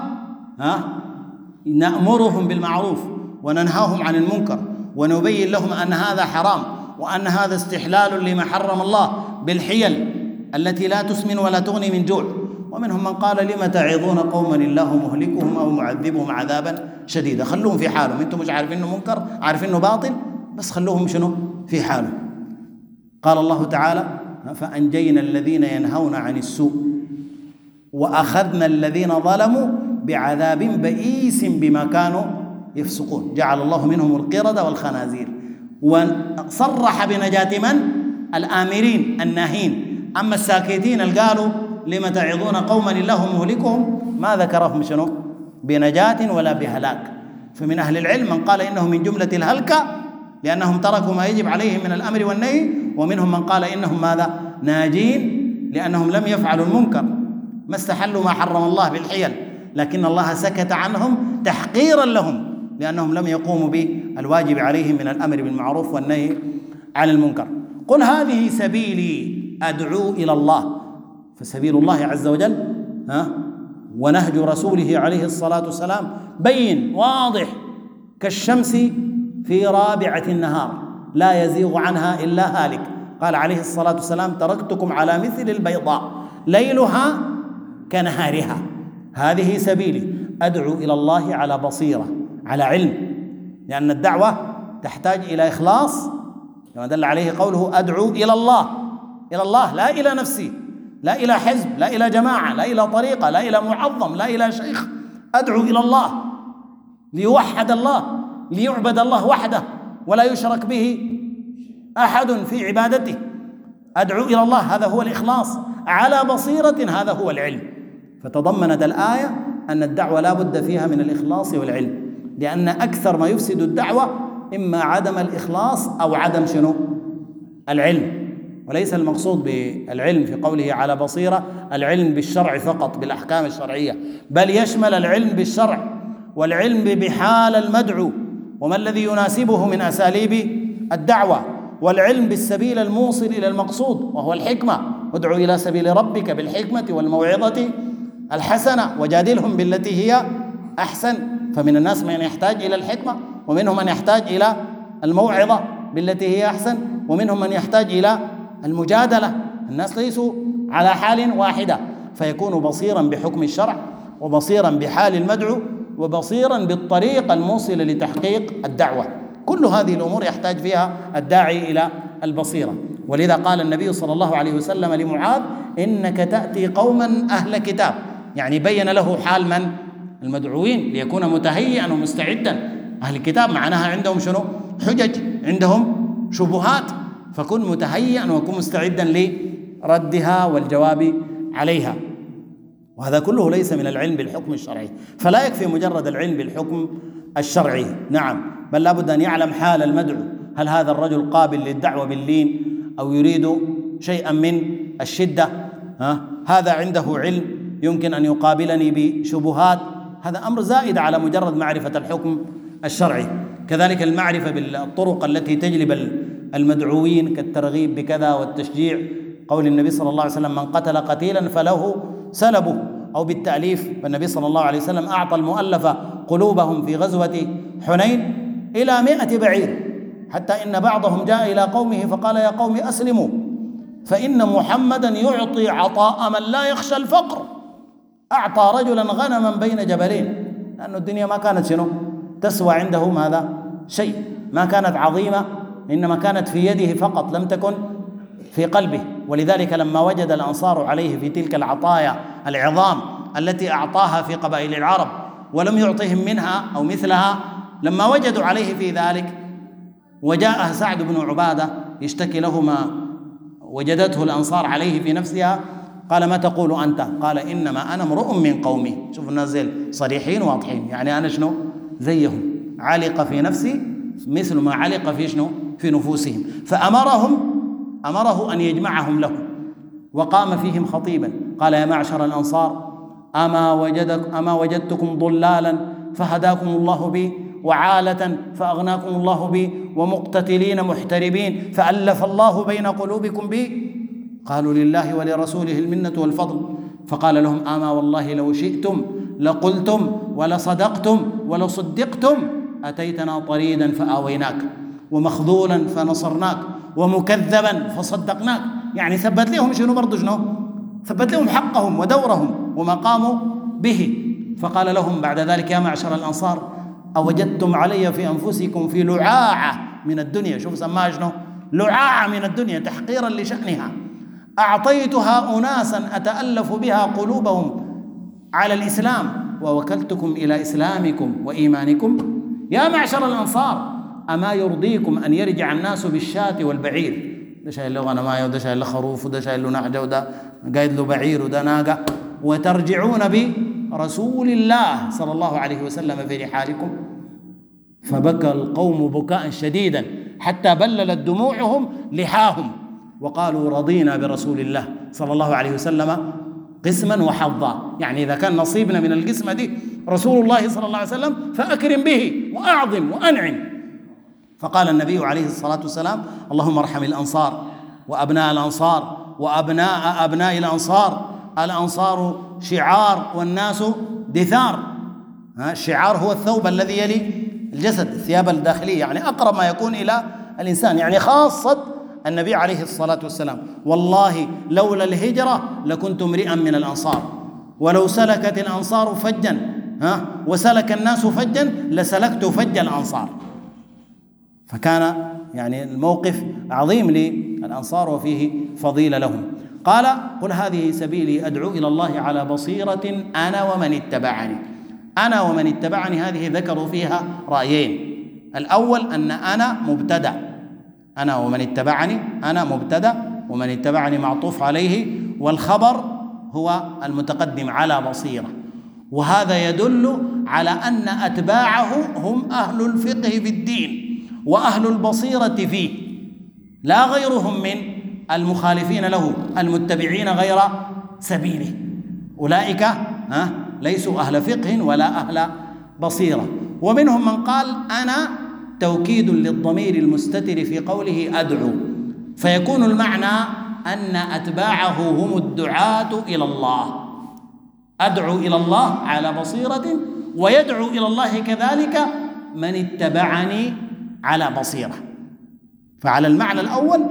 نأمرهم بالمعروف وننهاهم عن المنكر ونبين لهم أن هذا حرام وأن هذا استحلال لما حرم الله بالحيل التي لا تسمن ولا تغني من جوع. ومنهم من قال لم تعظون قوما الله مهلكهم أو معذبهم عذابا شديدا، خلوهم في حالهم، انتم مش عارفين انه منكر عارفين انه باطل بس خلوهم شنو في حالهم. قال الله تعالى: فأنجينا الذين ينهون عن السوء وأخذنا الذين ظلموا بعذاب بئيس بما كانوا يفسقون. جعل الله منهم القردة والخنازير، وصرح بنجاة من؟ الآمرين الناهين. أما الساكتين اللي قالوا لم تعظون قوما الله مهلكهم ما ذكرهم شنو بنجاة ولا بهلاك. فمن أهل العلم من قال إنه من جملة الهلكة لأنهم تركوا ما يجب عليهم من الأمر والنهي، ومنهم من قال إنهم ماذا ناجين لأنهم لم يفعلوا المنكر ما استحلوا ما حرم الله بالحيل، لكن الله سكت عنهم تحقيرا لهم لأنهم لم يقوموا بالواجب عليهم من الأمر بالمعروف والنهي عن المنكر. قل هذه سبيلي أدعو إلى الله، فسبيل الله عز وجل ونهج رسوله عليه الصلاة والسلام بين واضح كالشمس في رابعة النهار لا يزيغ عنها إلا هالك. قال عليه الصلاة والسلام: تركتكم على مثل البيضاء ليلها كنهارها. هذه سبيلي أدعو إلى الله على بصيرة على علم، لأن الدعوة تحتاج إلى إخلاص كما دل عليه قوله: أدعو إلى الله، إلى الله لا إلى نفسي، لا إلى حزب، لا إلى جماعة، لا إلى طريقة، لا إلى معظم، لا إلى شيخ. أدعو إلى الله ليوحد الله، ليعبد الله وحده ولا يشرك به أحد في عبادته. أدعو إلى الله هذا هو الإخلاص على بصيرة، هذا هو العلم. فتضمنت الآية أن الدعوة لا بد فيها من الإخلاص والعلم، لأن أكثر ما يفسد الدعوة إما عدم الإخلاص أو عدم شنو العلم. وليس المقصود بالعلم في قوله على بصيرة العلم بالشرع فقط بالأحكام الشرعية، بل يشمل العلم بالشرع والعلم بحال المدعو وما الذي يناسبه من أساليب الدعوة، والعلم بالسبيل الموصل إلى المقصود وهو الحكمة. ادعو إلى سبيل ربك بالحكمة والموعظة الحسنة وجادلهم بالتي هي أحسن. فمن الناس من يحتاج إلى الحكمة، ومنهم من يحتاج إلى الموعظة بالتي هي أحسن، ومنهم من يحتاج إلى المجادلة. الناس ليسوا على حال واحدة، فيكون بصيرا بحكم الشرع وبصيرا بحال المدعو وبصيرا بالطريق الموصل لتحقيق الدعوة. كل هذه الأمور يحتاج فيها الداعي إلى البصيرة. ولذا قال النبي صلى الله عليه وسلم لمعاذ: إنك تأتي قوما أهل كتاب، يعني بين له حال من؟ المدعوين، ليكون متهيئا ومستعدا. أهل الكتاب معناها عندهم شنو؟ حجج، عندهم شبهات، فكن متهيئا وكن مستعدا لردها والجواب عليها. وهذا كله ليس من العلم بالحكم الشرعي، فلا يكفي مجرد العلم بالحكم الشرعي، نعم، بل لابد أن يعلم حال المدعو، هل هذا الرجل قابل للدعوة باللين أو يريد شيئا من الشدة؟ هذا عنده علم يمكن أن يقابلني بشبهات، هذا أمر زائد على مجرد معرفة الحكم الشرعي. كذلك المعرفة بالطرق التي تجلب المدعوين كالترغيب بكذا والتشجيع، قول النبي صلى الله عليه وسلم: من قتل قتيلا فله سلبه، أو بالتأليف، فالنبي صلى الله عليه وسلم أعطى المؤلفة قلوبهم في غزوة حنين إلى 100 بعير، حتى إن بعضهم جاء إلى قومه فقال: يا قوم أسلموا فإن محمدا يعطي عطاء من لا يخشى الفقر. أعطى رجلا غنما بين جبلين، لأن الدنيا ما كانت شنو تسوى عنده ماذا شيء، ما كانت عظيمة، إنما كانت في يده فقط، لم تكن في قلبه. ولذلك لما وجد الأنصار عليه في تلك العطايا العظام التي أعطاها في قبائل العرب ولم يعطهم منها أو مثلها، لما وجدوا عليه في ذلك وجاء سعد بن عبادة يشتكي له ما وجدته الأنصار عليه في نفسها، قال: ما تقول أنت؟ قال: إنما أنا امرؤ من قومي. شوف الناس صريحين واضحين، يعني أنا شنو زيهم، علق في نفسي مثل ما علق في شنو في نفوسهم. فأمره أن يجمعهم له، وقام فيهم خطيبا قال: يا معشر الأنصار، أما وجدتكم ضلالا فهداكم الله بي، وعالة فأغناكم الله بي، ومقتتلين محتربين فألف الله بين قلوبكم بي؟ قالوا: لله ولرسوله المنة والفضل. فقال لهم: أما والله لو شئتم لقلتم ولصدقتم ولصدقتم، أتيتنا طريدا فآويناك، ومخذولا فنصرناك، ومكذبا فصدقناك. يعني ثبت لهم شنو برضو شنو ثبت لهم حقهم ودورهم وما قاموا به. فقال لهم بعد ذلك: يا معشر الأنصار، أوجدتم علي في أنفسكم في لعاعة من الدنيا، شوف سماها شنو لعاعة من الدنيا تحقيرا لشأنها، أعطيتها أناسا أتألف بها قلوبهم على الإسلام، ووكلتكم إلى إسلامكم وإيمانكم. يا معشر الأنصار، أما يرضيكم أن يرجع الناس بالشاة والبعير، ده شايل له غنماية، وده شايل له خروف، وده شايل له نعجة، وده قايد له بعير، وده ناقة، وترجعون برسول الله صلى الله عليه وسلم في رحالكم؟ فبكى القوم بكاء شديدا حتى بللت دموعهم لحاهم، وقالوا: رضينا برسول الله صلى الله عليه وسلم قسما وحظا. يعني إذا كان نصيبنا من القسمة دي رسول الله صلى الله عليه وسلم فأكرم به وأعظم وأنعم. فقال النبي عليه الصلاة والسلام: اللهم ارحم الأنصار وأبناء الأنصار وأبناء أبناء الأنصار، الأنصار شعار والناس دثار. الشعار هو الثوب الذي يلي الجسد، الثياب الداخلية، يعني أقرب ما يكون إلى الإنسان، يعني خاصة النبي عليه الصلاة والسلام: والله لولا الهجرة لكنت امرئا من الأنصار، ولو سلكت الأنصار فجا وسلك الناس فجا لسلكت فج الأنصار. فكان يعني الموقف عظيم للأنصار وفيه فضيلة لهم. قال: قل هذه سبيلي أدعو إلى الله على بصيرة أنا ومن اتبعني. أنا ومن اتبعني هذه ذكروا فيها رأيين. الأول أن أنا مبتدأ، أنا ومن اتبعني، أنا مبتدأ ومن اتبعني معطوف عليه، والخبر هو المتقدم على بصيرة. وهذا يدل على أن أتباعه هم أهل الفقه في الدين وأهل البصيرة فيه، لا غيرهم من المخالفين له المتبعين غير سبيله. أولئك ليسوا أهل فقه ولا أهل بصيرة. ومنهم من قال: أنا توكيد للضمير المستتر في قوله أدعو، فيكون المعنى أن أتباعه هم الدعاة إلى الله، أدعو إلى الله على بصيرة، ويدعو إلى الله كذلك من اتبعني على بصيرة. فعلى المعنى الأول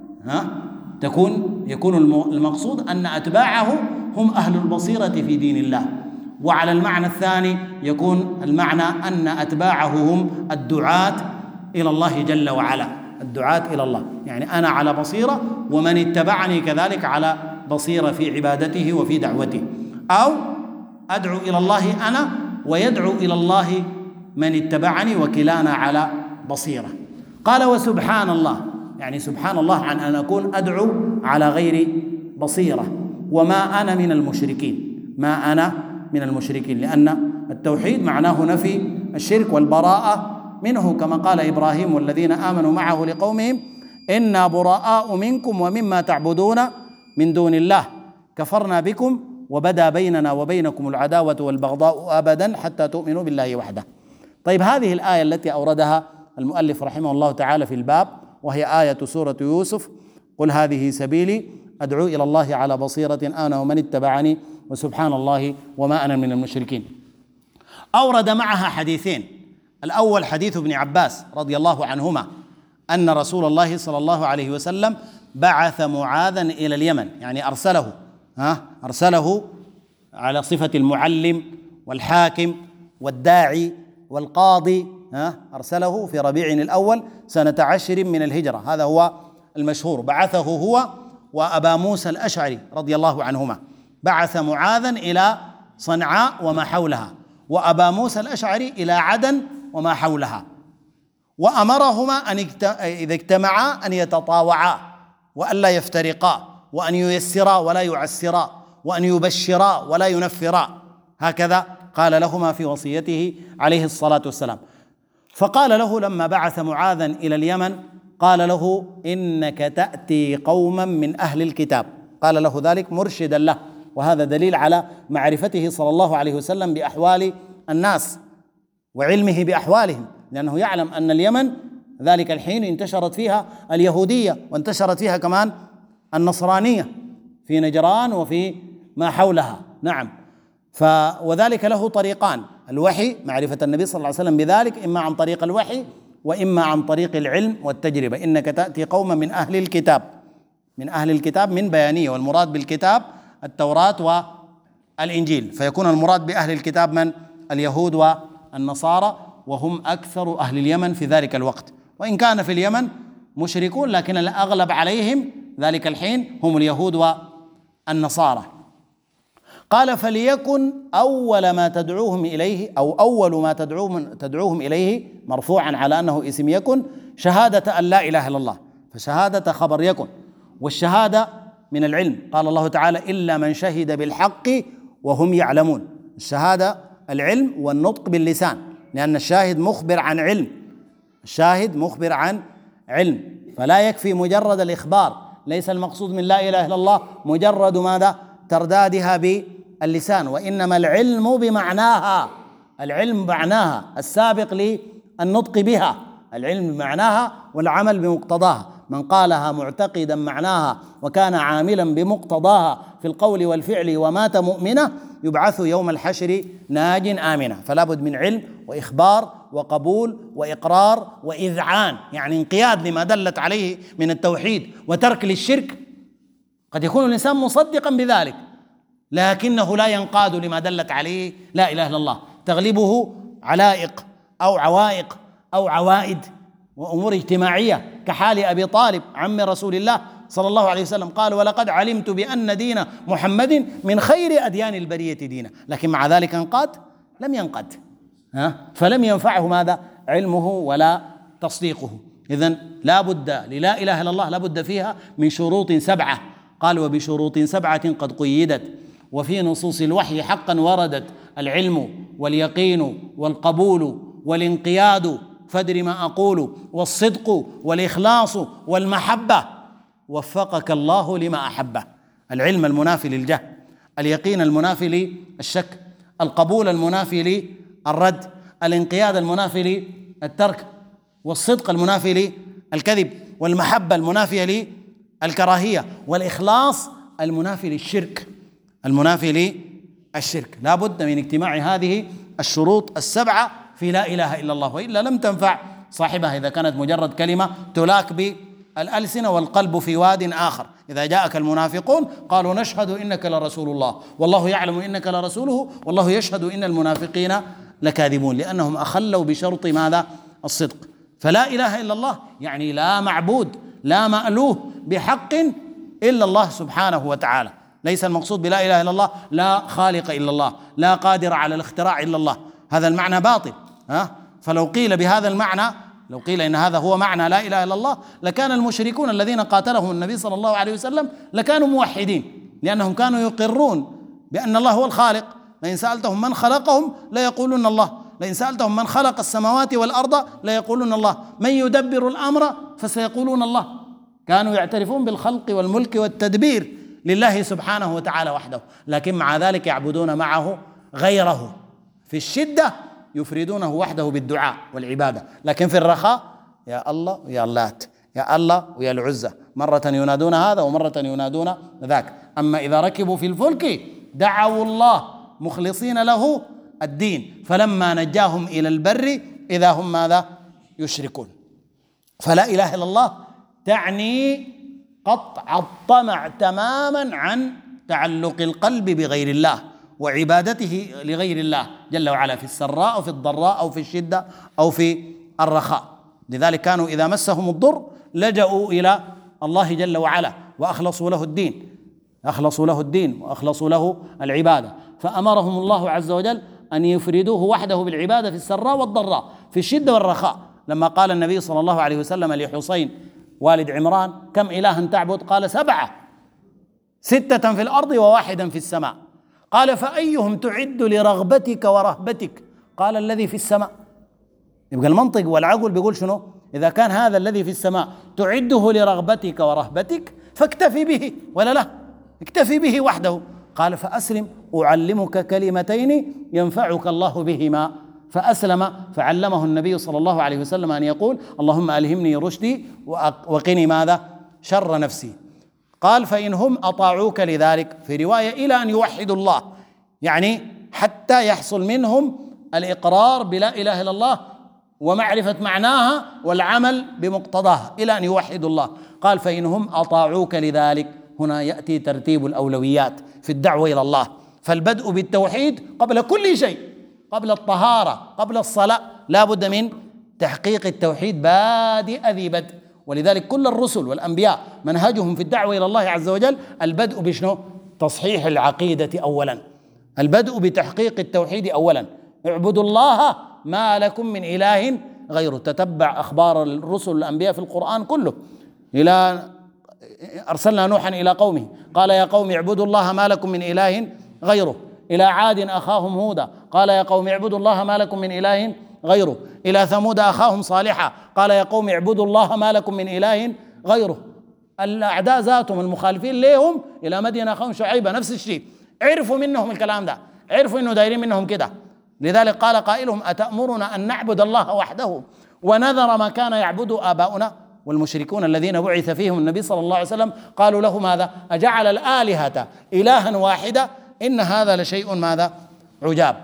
يكون المقصود أن أتباعه هم أهل البصيرة في دين الله، وعلى المعنى الثاني يكون المعنى أن أتباعه هم الدعاة إلى الله جل وعلا، الدعاة إلى الله، يعني أنا على بصيرة ومن اتبعني كذلك على بصيرة في عبادته وفي دعوته، أو أدعو إلى الله أنا ويدعو إلى الله من اتبعني وكلانا على بصيرة. قال: وسبحان الله، يعني سبحان الله عن أن أكون أدعو على غير بصيرة، وما أنا من المشركين، ما أنا من المشركين، لأن التوحيد معناه نفي الشرك والبراءة منه، كما قال إبراهيم والذين آمنوا معه لقومهم: إنا براء منكم ومما تعبدون من دون الله كفرنا بكم وبدا بيننا وبينكم العداوة والبغضاء أبدا حتى تؤمنوا بالله وحده. طيب هذه الآية التي أوردها المؤلف رحمه الله تعالى في الباب، وهي آية سورة يوسف: قل هذه سبيلي أدعو إلى الله على بصيرة أنا ومن اتبعني وسبحان الله وما أنا من المشركين، أورد معها حديثين. الأول حديث ابن عباس رضي الله عنهما أن رسول الله صلى الله عليه وسلم بعث معاذا إلى اليمن، يعني أرسله على صفة المعلم والحاكم والداعي والقاضي، أرسله في ربيع الأول سنة 10 من الهجرة، هذا هو المشهور. بعثه هو وأبا موسى الأشعري رضي الله عنهما، بعث معاذا إلى صنعاء وما حولها، وأبا موسى الأشعري إلى عدن وما حولها، وأمرهما أن إذا اجتمعا أن يتطاوعا وألا يفترقا، وأن ييسرا ولا يعسرا، وأن يبشرا ولا ينفرا، هكذا قال لهما في وصيته عليه الصلاة والسلام. فقال له لما بعث معاذا إلى اليمن، قال له: إنك تأتي قوما من أهل الكتاب. قال له ذلك مرشدا له، وهذا دليل على معرفته صلى الله عليه وسلم بأحوال الناس وعلمه بأحوالهم، لأنه يعلم أن اليمن ذلك الحين انتشرت فيها اليهودية، وانتشرت فيها كمان النصرانية في نجران وفي ما حولها. نعم، وذلك له طريقان: الوحي، معرفة النبي صلى الله عليه وسلم بذلك إما عن طريق الوحي وإما عن طريق العلم والتجربة. إنك تأتي قوما من أهل الكتاب، من أهل الكتاب من بيانية، والمراد بالكتاب التوراة والإنجيل، فيكون المراد بأهل الكتاب من؟ اليهود والنصارى، وهم أكثر أهل اليمن في ذلك الوقت، وإن كان في اليمن مشركون لكن الأغلب عليهم ذلك الحين هم اليهود والنصارى. قال: فليكن أول ما تدعوهم إليه، أو أول ما تدعوهم إليه، مرفوعا على أنه اسم يكن، شهادة أن لا إله إلا الله، فشهادة خبر يكن، والشهادة من العلم. قال الله تعالى: إلا من شهد بالحق وهم يعلمون. الشهادة العلم والنطق باللسان، لأن الشاهد مخبر عن علم، الشاهد مخبر عن علم، فلا يكفي مجرد الإخبار. ليس المقصود من لا إله إلا الله مجرد ماذا؟ تردادها باللسان، وإنما العلم بمعناها، العلم معناها السابق للنطق بها، العلم بمعناها والعمل بمقتضاها. من قالها معتقدا معناها وكان عاملا بمقتضاها في القول والفعل ومات مؤمنا يبعث يوم الحشر ناج آمنا. فلا بد من علم وإخبار وقبول وإقرار وإذعان، يعني انقياد لما دلت عليه من التوحيد وترك للشرك. قد يكون الإنسان مصدقا بذلك لكنه لا ينقاد لما دلت عليه لا إله إلا الله، تغلبه علائق أو عوائق أو عوائد وأمور اجتماعية، كحال أبي طالب عم رسول الله صلى الله عليه وسلم، قال: ولقد علمت بأن دين محمد من خير أديان البرية دينا، لكن مع ذلك انقاد؟ لم ينقد، فلم ينفعه ماذا؟ علمه ولا تصديقه. إذن لا بد للا إله إلا الله لا بد فيها من شروط 7. قال: وبشروط 7 قد قيدت، وفي نصوص الوحي حقا وردت: العلم واليقين والقبول والانقياد، فادر ما أقول، والصدق والإخلاص والمحبة، وفقك الله لما أحبه. العلم المنافي للجهل، اليقين المنافي للشك، القبول المنافي للرد، الانقياد المنافي للترك، والصدق المنافي للكذب، والمحبة المنافية للكراهية، والإخلاص المنافي للشرك، المنافي للشرك. لا بد من اجتماع هذه الشروط 7 في لا إله إلا الله، وإلا لم تنفع صاحبها إذا كانت مجرد كلمة تلاك بالألسنة والقلب في واد آخر. إذا جاءك المنافقون قالوا: نشهد إنك لرسول الله والله يعلم إنك لرسوله والله يشهد إن المنافقين لكاذبون، لأنهم أخلوا بشرط ماذا؟ الصدق. فلا إله إلا الله يعني لا معبود لا مألوه بحق إلا الله سبحانه وتعالى. ليس المقصود بلا إله إلا الله لا خالق إلا الله، لا قادر على الاختراع إلا الله، هذا المعنى باطل. فلو قيل بهذا المعنى، لو قيل إن هذا هو معنى لا إله إلا الله، لكان المشركون الذين قاتلهم النبي صلى الله عليه وسلم لكانوا موحدين، لأنهم كانوا يقرون بأن الله هو الخالق. لئن سألتهم من خلقهم ليقولون الله، لئن سألتهم من خلق السماوات والأرض ليقولون الله، من يدبر الأمر فسيقولون الله. كانوا يعترفون بالخلق والملك والتدبير لله سبحانه وتعالى وحده، لكن مع ذلك يعبدون معه غيره في الشدة يفردونه وحده بالدعاء والعبادة، لكن في الرخاء يا الله ويا اللات، يا الله ويا العزة، مرة ينادون هذا ومرة ينادون ذاك. أما إذا ركبوا في الفلك دعوا الله مخلصين له الدين فلما نجاهم إلى البر إذا هم ماذا يشركون. فلا إله إلا الله تعني قطع الطمع تماما عن تعلق القلب بغير الله وعبادته لغير الله جل وعلا في السراء أو في الضراء أو في الشدة أو في الرخاء. لذلك كانوا إذا مسهم الضر لجأوا إلى الله جل وعلا وأخلصوا له الدين، أخلصوا له الدين وأخلصوا له العبادة، فأمرهم الله عز وجل أن يفردوه وحده بالعبادة في السراء والضراء في الشدة والرخاء. لما قال النبي صلى الله عليه وسلم لحسين والد عمران كم إلها تعبد؟ قال 7، 6 في الأرض و1 في السماء. قال فأيهم تعد لرغبتك ورهبتك؟ قال الذي في السماء. يبقى المنطق والعقل بيقول شنو؟ إذا كان هذا الذي في السماء تعده لرغبتك ورهبتك فاكتفي به، ولا لا؟ اكتفي به وحده. قال فأسلم أعلمك كلمتين ينفعك الله بهما، فأسلم فعلمه النبي صلى الله عليه وسلم أن يقول اللهم ألهمني رشدي وقني ماذا؟ شر نفسي. قال فإن هم أطاعوك لذلك، في رواية إلى أن يوحدوا الله، يعني حتى يحصل منهم الإقرار بلا إله إلا الله ومعرفة معناها والعمل بمقتضاها إلى أن يوحدوا الله. قال فإن هم أطاعوك لذلك، هنا يأتي ترتيب الأولويات في الدعوة إلى الله، فالبدء بالتوحيد قبل كل شيء، قبل الطهارة، قبل الصلاة، لا بد من تحقيق التوحيد بادئ ذي بدء. ولذلك كل الرسل والأنبياء منهجهم في الدعوة إلى الله عز وجل البدء بشنو؟ تصحيح العقيدة أولا، البدء بتحقيق التوحيد أولا. اعبدوا الله ما لكم من إله غيره. تتبع أخبار الرسل والأنبياء في القرآن كله. إلى أرسلنا نوحا إلى قومه قال يا قوم اعبدوا الله ما لكم من إله غيره. إلى عاد أخاهم هودا قال يا قوم اعبدوا الله ما لكم من إله غيره. إلى ثمود أخاهم صالحا قال يا قوم اعبدوا الله ما لكم من إله غيره. الأعداء ذاتهم المخالفين لهم إلى مدين أخاهم شعيبة نفس الشيء، عرفوا منهم الكلام ده، عرفوا إنه دايرين منهم كده. لذلك قال قائلهم أتأمرنا أن نعبد الله وحده ونذر ما كان يعبد آباؤنا؟ والمشركون الذين بعث فيهم النبي صلى الله عليه وسلم قالوا له ماذا؟ أجعل الآلهة إلها واحدة إن هذا لشيء ماذا؟ عجاب.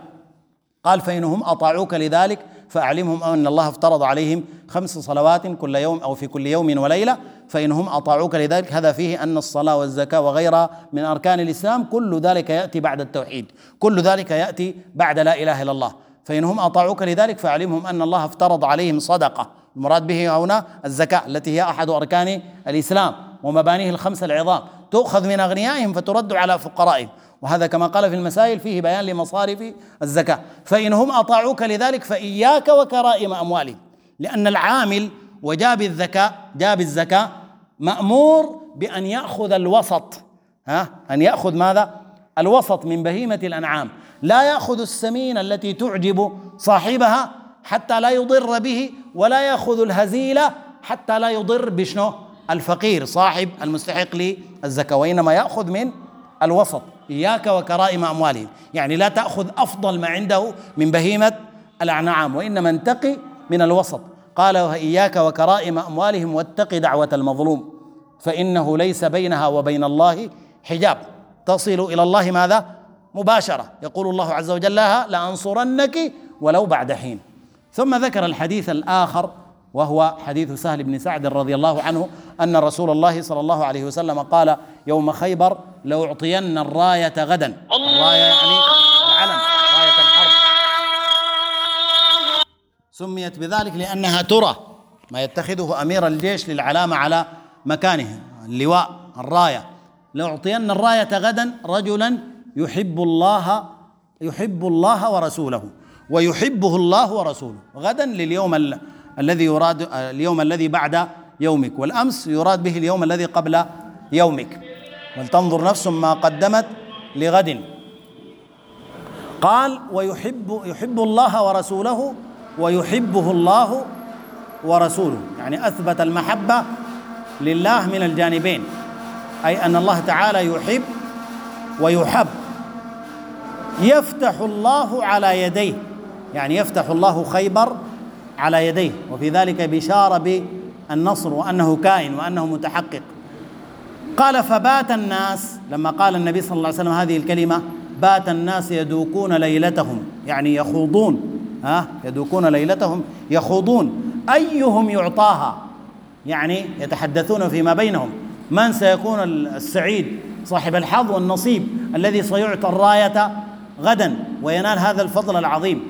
قال فإنهم أطاعوك لذلك فأعلمهم أن الله افترض عليهم 5 صلوات كل يوم أو في كل يوم وليلة. فإنهم أطاعوك لذلك، هذا فيه أن الصلاة والزكاة وغيرها من أركان الإسلام كل ذلك يأتي بعد التوحيد، كل ذلك يأتي بعد لا إله إلا الله. فإنهم أطاعوك لذلك فأعلمهم أن الله افترض عليهم صدقة، المراد به هنا الزكاة التي هي أحد أركان الإسلام ومبانيه ال5 العظام، تؤخذ من أغنيائهم فترد على فقرائهم، وهذا كما قال في المسائل فيه بيان لمصارف الزكاة. فإنهم أطاعوك لذلك فإياك وكرائم أموالهم، لأن العامل وجاب الزكاة مأمور بأن يأخذ الوسط، أن يأخذ ماذا؟ الوسط من بهيمة الأنعام، لا يأخذ السمين التي تعجب صاحبها حتى لا يضر به، ولا يأخذ الهزيلة حتى لا يضر بشنو؟ الفقير صاحب المستحق للزكاة، وإنما يأخذ من الوسط. إياك وكرائم أموالهم، يعني لا تأخذ أفضل ما عنده من بهيمة الأنعام، وإنما انتقي من الوسط. قال وإياك وكرائم أموالهم واتق دعوة المظلوم فإنه ليس بينها وبين الله حجاب، تصل إلى الله ماذا؟ مباشرة. يقول الله عز وجل لها لأنصرنك ولو بعد حين. ثم ذكر الحديث الآخر وهو حديث سهل بن سعد رضي الله عنه أن رسول الله صلى الله عليه وسلم قال يوم خيبر لأعطين الراية غدا. الراية يعني العلم، راية الحرب، سميت بذلك لأنها ترى، ما يتخذه أمير الجيش للعلامة على مكانه، اللواء، الراية. لأعطين الراية غدا رجلا يحب الله ورسوله ويحبه الله ورسوله. غدا لليوم الذي يراد اليوم الذي بعد يومك، والأمس يراد به اليوم الذي قبل يومك، ولتنظر نفس ما قدمت لغد. قال يحب الله ورسوله ويحبه الله ورسوله، يعني أثبت المحبة لله من الجانبين، أي أن الله تعالى يحب ويحب. يفتح الله على يديه، يعني يفتح الله خيبر على يديه، وفي ذلك بشارة بالنصر وأنه كائن وأنه متحقق. قال فبات الناس، لما قال النبي صلى الله عليه وسلم هذه الكلمة، بات الناس يدوكون ليلتهم، يعني يخوضون، يدوكون ليلتهم يخوضون أيهم يعطاها، يعني يتحدثون فيما بينهم من سيكون السعيد صاحب الحظ والنصيب الذي سيعطى الراية غدا وينال هذا الفضل العظيم،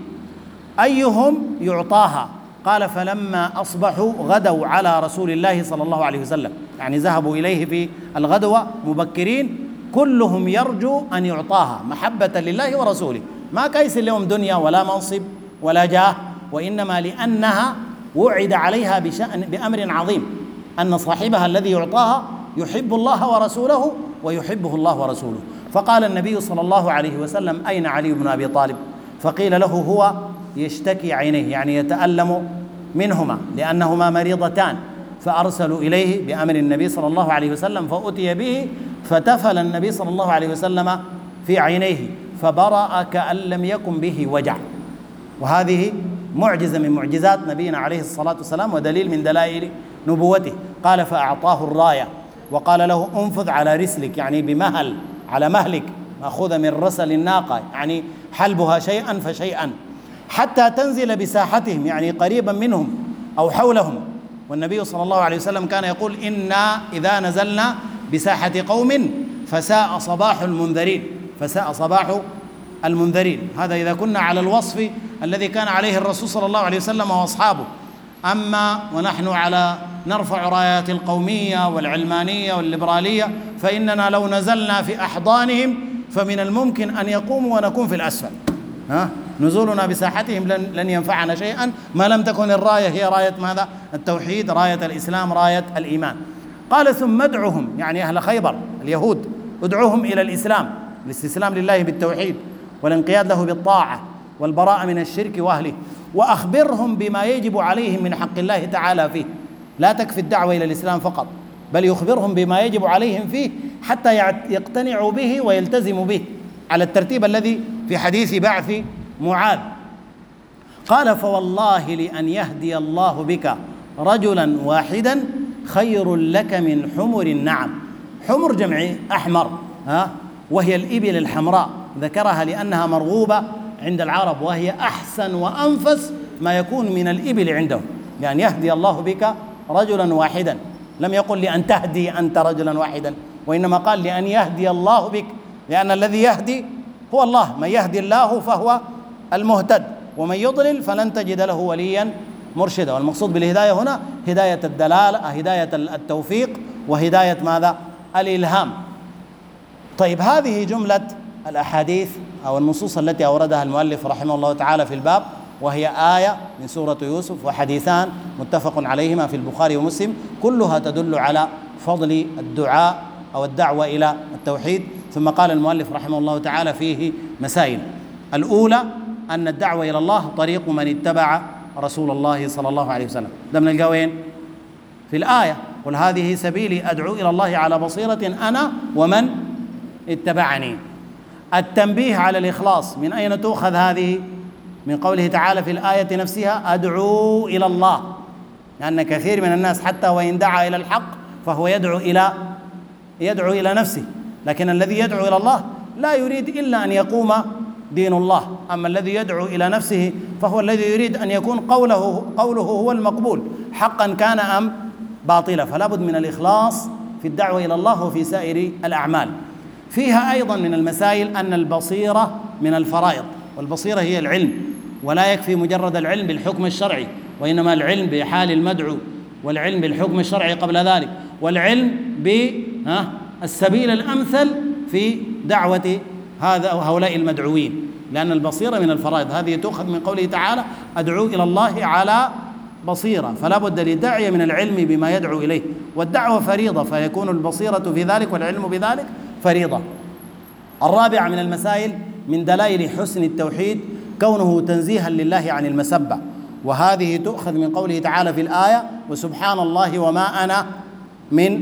أيهم يعطاها. قال فلما أصبحوا غدوا على رسول الله صلى الله عليه وسلم، يعني ذهبوا إليه في الغدوة مبكرين، كلهم يرجو أن يعطاها محبة لله ورسوله، ما كيس اليوم دنيا ولا منصب ولا جاه، وإنما لأنها وعد عليها بأمر عظيم، أن صاحبها الذي يعطاها يحب الله ورسوله ويحبه الله ورسوله. فقال النبي صلى الله عليه وسلم أين علي بن أبي طالب؟ فقيل له هو يشتكي عينيه، يعني يتألم منهما لأنهما مريضتان، فأرسلوا إليه بأمر النبي صلى الله عليه وسلم فأتي به، فتفل النبي صلى الله عليه وسلم في عينيه فبرأ كأن لم يكن به وجع. وهذه معجزة من معجزات نبينا عليه الصلاة والسلام ودليل من دلائل نبوته. قال فأعطاه الراية وقال له انفذ على رسلك، يعني بمهل، على مهلك، مأخوذة من رسل الناقة، يعني حلبها شيئا فشيئا حتى تنزل بساحتهم، يعني قريبا منهم أو حولهم. والنبي صلى الله عليه وسلم كان يقول إنا إذا نزلنا بساحة قوم فساء صباح المنذرين، فساء صباح المنذرين. هذا إذا كنا على الوصف الذي كان عليه الرسول صلى الله عليه وسلم وأصحابه. أما ونحن على نرفع رايات القومية والعلمانية والليبرالية، فإننا لو نزلنا في أحضانهم فمن الممكن أن يقوموا ونكون في الأسفل. نزولنا بساحتهم لن ينفعنا شيئا ما لم تكن الراية هي راية ماذا؟ التوحيد، راية الإسلام، راية الإيمان. قال ثم ادعهم، يعني أهل خيبر اليهود، ادعوهم إلى الإسلام، الاستسلام لله بالتوحيد والانقياد له بالطاعة والبراءة من الشرك وأهله، وأخبرهم بما يجب عليهم من حق الله تعالى فيه. لا تكفي الدعوة إلى الإسلام فقط، بل يخبرهم بما يجب عليهم فيه حتى يقتنعوا به ويلتزموا به على الترتيب الذي في حديث بعث معاذ. قال فوالله لأن يهدي الله بك رجلا واحدا خير لك من حمر النعم. حمر جمع أحمر، وهي الإبل الحمراء، ذكرها لأنها مرغوبة عند العرب، وهي أحسن وأنفس ما يكون من الإبل عندهم. لأن يهدي الله بك رجلا واحدا، لم يقل لأن تهدي أنت رجلا واحدا، وإنما قال لأن يهدي الله بك، لأن الذي يهدي هو الله، من يهدي الله فهو المهتد، ومن يضلل فلن تجد له وليا مرشدا. والمقصود بالهداية هنا هداية الدلالة، هداية التوفيق، وهداية ماذا؟ الإلهام. طيب، هذه جملة الأحاديث أو النصوص التي أوردها المؤلف رحمه الله تعالى في الباب، وهي آية من سورة يوسف وحديثان متفق عليهما في البخاري ومسلم، كلها تدل على فضل الدعاء أو الدعوة إلى التوحيد. ثم قال المؤلف رحمه الله تعالى فيه مسائل. الأولى أن الدعوة إلى الله طريق من اتبع رسول الله صلى الله عليه وسلم. ده من القوين في الآية، قل هذه سبيلي أدعو إلى الله على بصيرة أنا ومن اتبعني. التنبيه على الإخلاص، من أين تؤخذ هذه؟ من قوله تعالى في الآية نفسها أدعو إلى الله، لأن كثير من الناس حتى وإن دعا إلى الحق فهو يدعو إلى نفسه، لكن الذي يدعو إلى الله لا يريد إلا أن يقوم دين الله. أما الذي يدعو إلى نفسه فهو الذي يريد أن يكون قوله هو المقبول، حقا كان أم باطلا. فلا بد من الإخلاص في الدعوة إلى الله وفي سائر الأعمال. فيها أيضا من المسائل أن البصيرة من الفرائض، والبصيرة هي العلم، ولا يكفي مجرد العلم بالحكم الشرعي، وإنما العلم بحال المدعو، والعلم بالحكم الشرعي قبل ذلك، والعلم بالسبيل الأمثل في دعوة هؤلاء المدعوين، لأن البصيرة من الفرائض. هذه تؤخذ من قوله تعالى أدعو إلى الله على بصيرة، فلا بد للداعية من العلم بما يدعو إليه، والدعوة فريضة، فيكون البصيرة في ذلك والعلم بذلك فريضة. الرابعة من المسائل من دلائل حسن التوحيد كونه تنزيها لله عن المسبة، وهذه تؤخذ من قوله تعالى في الآية وسبحان الله وما أنا من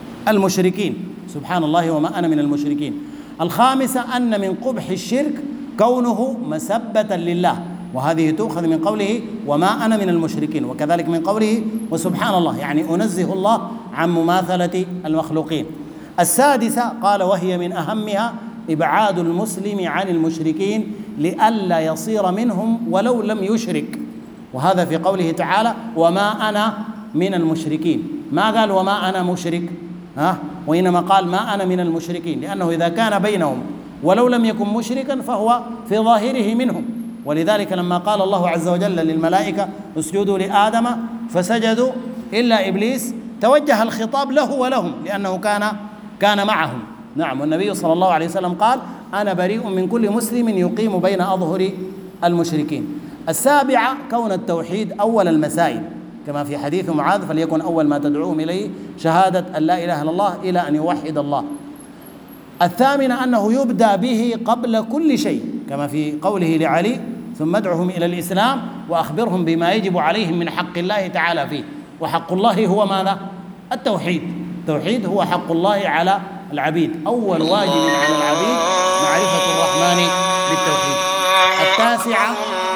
المشركين، سبحان الله وما أنا من المشركين. الخامسة أن من قبح الشرك كونه مسبة لله، وهذه تؤخذ من قوله وما أنا من المشركين، وكذلك من قوله وسبحان الله، يعني أنزه الله عن مماثلة المخلوقين. السادسة قال وهي من أهمها إبعاد المسلم عن المشركين لئلا يصير منهم ولو لم يشرك، وهذا في قوله تعالى وما أنا من المشركين، ما قال وما أنا مشرك وإنما قال ما أنا من المشركين، لأنه إذا كان بينهم ولو لم يكن مشركا فهو في ظاهره منهم. ولذلك لما قال الله عز وجل للملائكة اسجدوا لآدم فسجدوا إلا إبليس، توجه الخطاب له ولهم لأنه كان معهم. نعم، والنبي صلى الله عليه وسلم قال أنا بريء من كل مسلم يقيم بين أظهر المشركين. السابعة كون التوحيد أول المسائل، كما في حديث معاذ فليكن أول ما تدعوهم إليه شهادة أن لا إله إلا الله إلى أن يوحد الله. الثامنة أنه يبدأ به قبل كل شيء، كما في قوله لعلي ثم ادعهم إلى الإسلام وأخبرهم بما يجب عليهم من حق الله تعالى فيه، وحق الله هو ماذا؟ التوحيد. التوحيد هو حق الله على العبيد، أول واجب على العبيد معرفة الرحمن بالتوحيد. التاسعة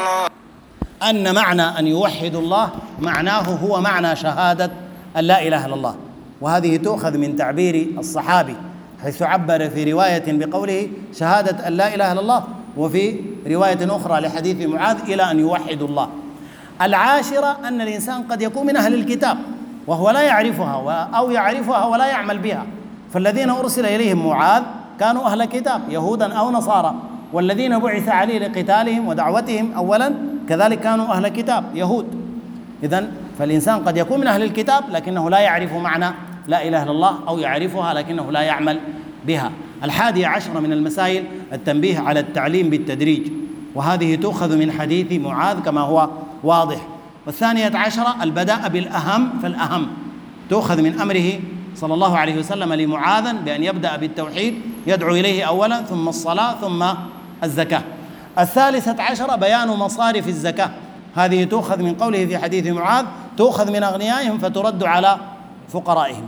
أن معنى أن يوحد الله معناه هو معنى شهادة أن لا إله إلا الله، وهذه تؤخذ من تعبير الصحابي حيث عبر في رواية بقوله شهادة أن لا إله إلا الله، وفي رواية أخرى لحديث معاذ إلى أن يوحد الله. العاشرة أن الإنسان قد يكون من أهل الكتاب وهو لا يعرفها أو يعرفها ولا يعمل بها، فالذين أرسل إليهم معاذ كانوا أهل كتاب يهودا أو نصارى، والذين بعث عليه لقتالهم ودعوتهم أولا كذلك كانوا أهل كتاب يهود. إذن فالإنسان قد يكون من أهل الكتاب لكنه لا يعرف معنى لا إله إلا الله، أو يعرفها لكنه لا يعمل بها. 11 من المسائل التنبيه على التعليم بالتدريج، وهذه تؤخذ من حديث معاذ كما هو واضح. 12 البداء بالأهم فالأهم، تؤخذ من أمره صلى الله عليه وسلم لمعاذ بأن يبدأ بالتوحيد، يدعو إليه أولا ثم الصلاة ثم الزكاة. 13 بيان مصارف الزكاة، هذه تؤخذ من قوله في حديث معاذ تؤخذ من أغنيائهم فترد على فقرائهم.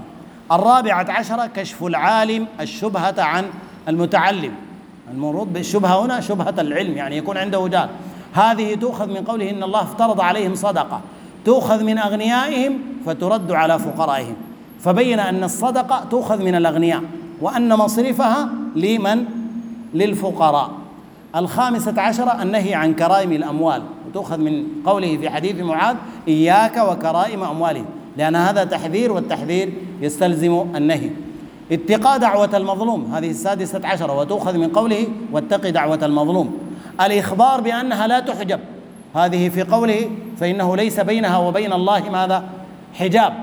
14 كشف العالم الشبهة عن المتعلم، المراد بالشبهة هنا شبهة العلم، يعني يكون عنده جهل، هذه تؤخذ من قوله إن الله افترض عليهم صدقة، تؤخذ من أغنيائهم فترد على فقرائهم، فبين أن الصدقة تؤخذ من الأغنياء وأن مصرفها لمن؟ للفقراء. 15 النهي عن كرائم الأموال، وتؤخذ من قوله في حديث معاذ إياك وكرائم أموالهم، لأن هذا تحذير، والتحذير يستلزم النهي. اتقاء دعوة المظلوم، هذه 16 وتؤخذ من قوله واتق دعوة المظلوم. الإخبار بأنها لا تحجب، هذه في قوله فإنه ليس بينها وبين الله ماذا؟ حجاب.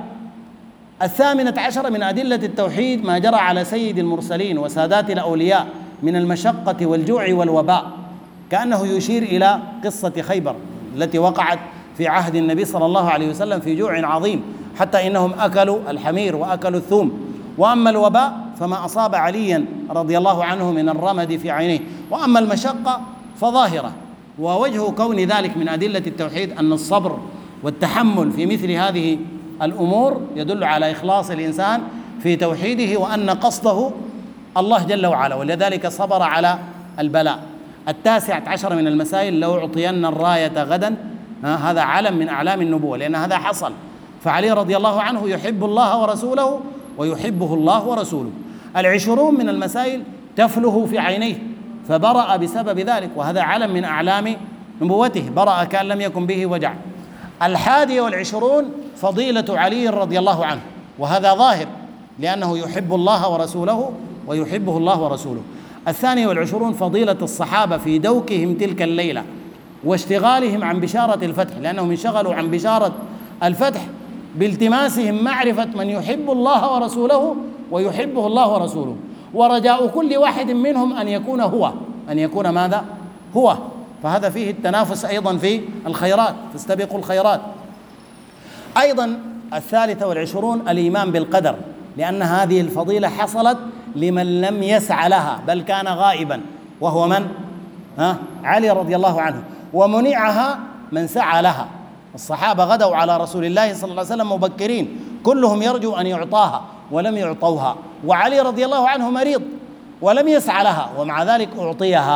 18 من أدلة التوحيد ما جرى على سيد المرسلين وسادات الأولياء من المشقة والجوع والوباء، كأنه يشير إلى قصة خيبر التي وقعت في عهد النبي صلى الله عليه وسلم في جوع عظيم، حتى إنهم أكلوا الحمير وأكلوا الثوم. وأما الوباء فما أصاب عليا رضي الله عنه من الرمد في عينيه، وأما المشقة فظاهرة. ووجه كون ذلك من أدلة التوحيد أن الصبر والتحمل في مثل هذه الأمور يدل على إخلاص الإنسان في توحيده، وأن قصده الله جل وعلا، ولذلك صبر على البلاء. 19 من المسائل لو أعطين الراية غدا، هذا علم من أعلام النبوة، لأن هذا حصل، فعلي رضي الله عنه يحب الله ورسوله ويحبه الله ورسوله. 20 من المسائل تفله في عينيه فبرأ بسبب ذلك، وهذا علم من أعلام نبوته، برأ كأن لم يكن به وجع. 21 فضيلة علي رضي الله عنه، وهذا ظاهر لأنه يحب الله ورسوله ويحبه الله ورسوله. 22 فضيلة الصحابة في دوكهم تلك الليلة واشتغالهم عن بشارة الفتح، لأنهم انشغلوا عن بشارة الفتح بالتماسهم معرفة من يحب الله ورسوله ويحبه الله ورسوله، ورجاء كل واحد منهم أن يكون هو، أن يكون ماذا؟ هو. فهذا فيه التنافس أيضا في الخيرات، فاستبقوا الخيرات. أيضا 23 الإيمان بالقدر، لأن هذه الفضيلة حصلت لمن لم يسع لها بل كان غائبا، وهو من؟ علي رضي الله عنه، ومنعها من سعى لها. الصحابة غدوا على رسول الله صلى الله عليه وسلم مبكرين، كلهم يرجو أن يعطاها ولم يعطوها، وعلي رضي الله عنه مريض ولم يسعى لها، ومع ذلك أعطيها،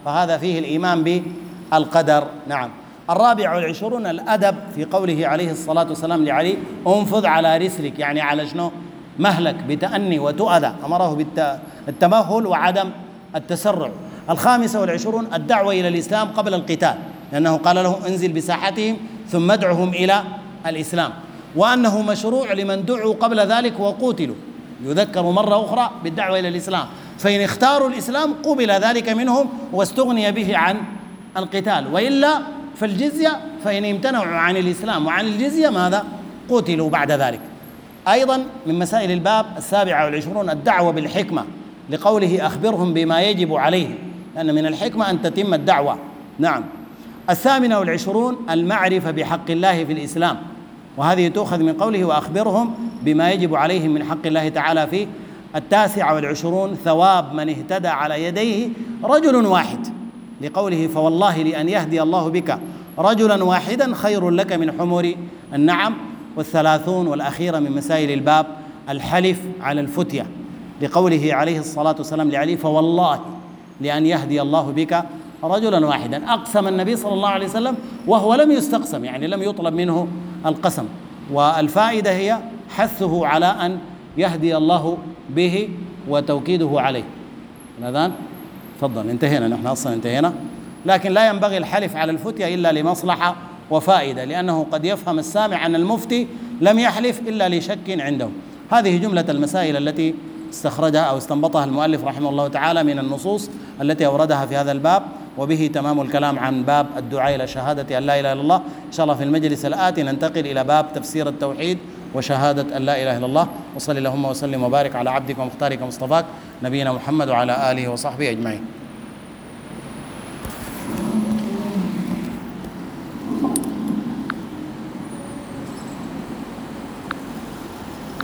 فهذا فيه الإيمان بالقدر. نعم. 24 الأدب في قوله عليه الصلاة والسلام لعلي: انفذ على رسلك، يعني على شنو؟ مهلك، بتأني وتؤدى، أمره بالتمهل وعدم التسرع. 25 الدعوة إلى الإسلام قبل القتال، لأنه قال له: انزل بساحتهم ثم ادعهم إلى الإسلام، وأنه مشروع لمن دعوا قبل ذلك وقتلوا، يذكر مرة أخرى بالدعوة إلى الإسلام، فإن اختاروا الإسلام قبل ذلك منهم واستغني به عن القتال، وإلا فالجزية، فإن امتنعوا عن الإسلام وعن الجزية ماذا؟ قتلوا بعد ذلك. أيضا من مسائل الباب 27 الدعوة بالحكمة، لقوله: أخبرهم بما يجب عليهم، لأن من الحكمة أن تتم الدعوة. نعم. 28 المعرفة بحق الله في الإسلام، وهذه تؤخذ من قوله: وأخبرهم بما يجب عليهم من حق الله تعالى فيه. 29 ثواب من اهتدى على يديه رجل واحد، لقوله: فوالله لأن يهدي الله بك رجلا واحدا خير لك من حمر النعم. 30 والأخيرة من مسائل الباب الحلف على الفتية، لقوله عليه الصلاة والسلام لعلي: فوالله لأن يهدي الله بك رجلا واحدا. أقسم النبي صلى الله عليه وسلم وهو لم يستقسم، يعني لم يطلب منه القسم، والفائدة هي حثه على أن يهدي الله به وتوكيده عليه. الأذان تفضل. انتهينا، نحن أصلا انتهينا، لكن لا ينبغي الحلف على الفتية إلا لمصلحة وفائدة، لأنه قد يفهم السامع أن المفتي لم يحلف إلا لشك عنده. هذه جملة المسائل التي استخرجها أو استنبطها المؤلف رحمه الله تعالى من النصوص التي أوردها في هذا الباب، وبه تمام الكلام عن باب الدعاء إلى شهادة أن لا إله إلا الله. إن شاء الله في المجلس الآتي ننتقل إلى باب تفسير التوحيد وشهادة أن لا إله إلا الله. وصلي اللهم وسلم وبارك على عبدك ومختارك ومصطفاك نبينا محمد وعلى آله وصحبه أجمعين.